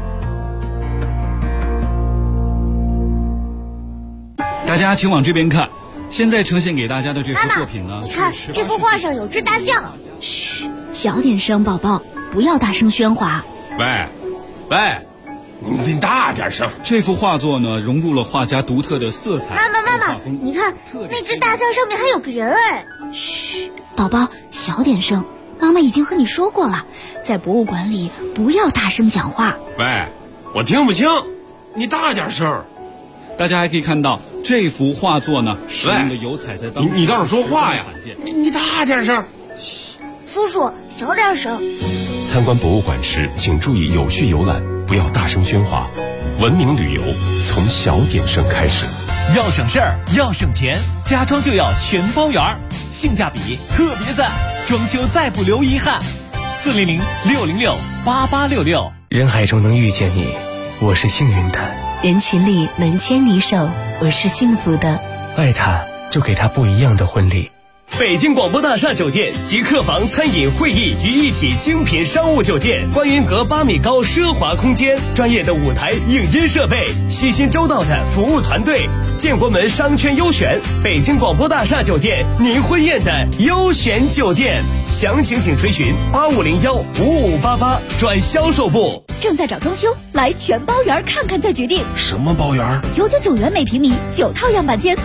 大家请往这边看，现在呈现给大家的这幅作品呢， 你看这幅画上有只大象。 嘘，小点声，宝宝，不要大声喧哗。 喂，你大点声。 这幅画作呢，融入了画家独特的色彩。 妈妈，你看那只大象上面还有个人哎。 嘘，宝宝，小点声。妈妈已经和你说过了，在博物馆里不要大声讲话。 喂，我听不清，你大点声。 大家还可以看到这幅画作呢，使用的油彩在当中。 你倒是说话呀！你大点声。 嘘，叔叔， 小点声。 参观博物馆时，请注意有序游览，不要大声喧哗。文明旅游从小点声开始。 要省事儿，要省钱，家装就要全包圆儿，性价比特别赞，装修再不留遗憾。400-606-8866。 人海中能遇见你，我是幸运的； 人群里能牵你手，我是幸福的。 爱他，就给他不一样的婚礼。 北京广播大厦酒店集客房、餐饮、会议于一体精品商务酒店，观云阁8米高奢华空间，专业的舞台影音设备，细心周到的服务团队，建国门商圈优选，北京广播大厦酒店，您婚宴的优选酒店。详情请垂询8501-5588转销售部。 正在找装修，来全包圆看看再决定。 什么包圆？ 999元每平米，9套样板间。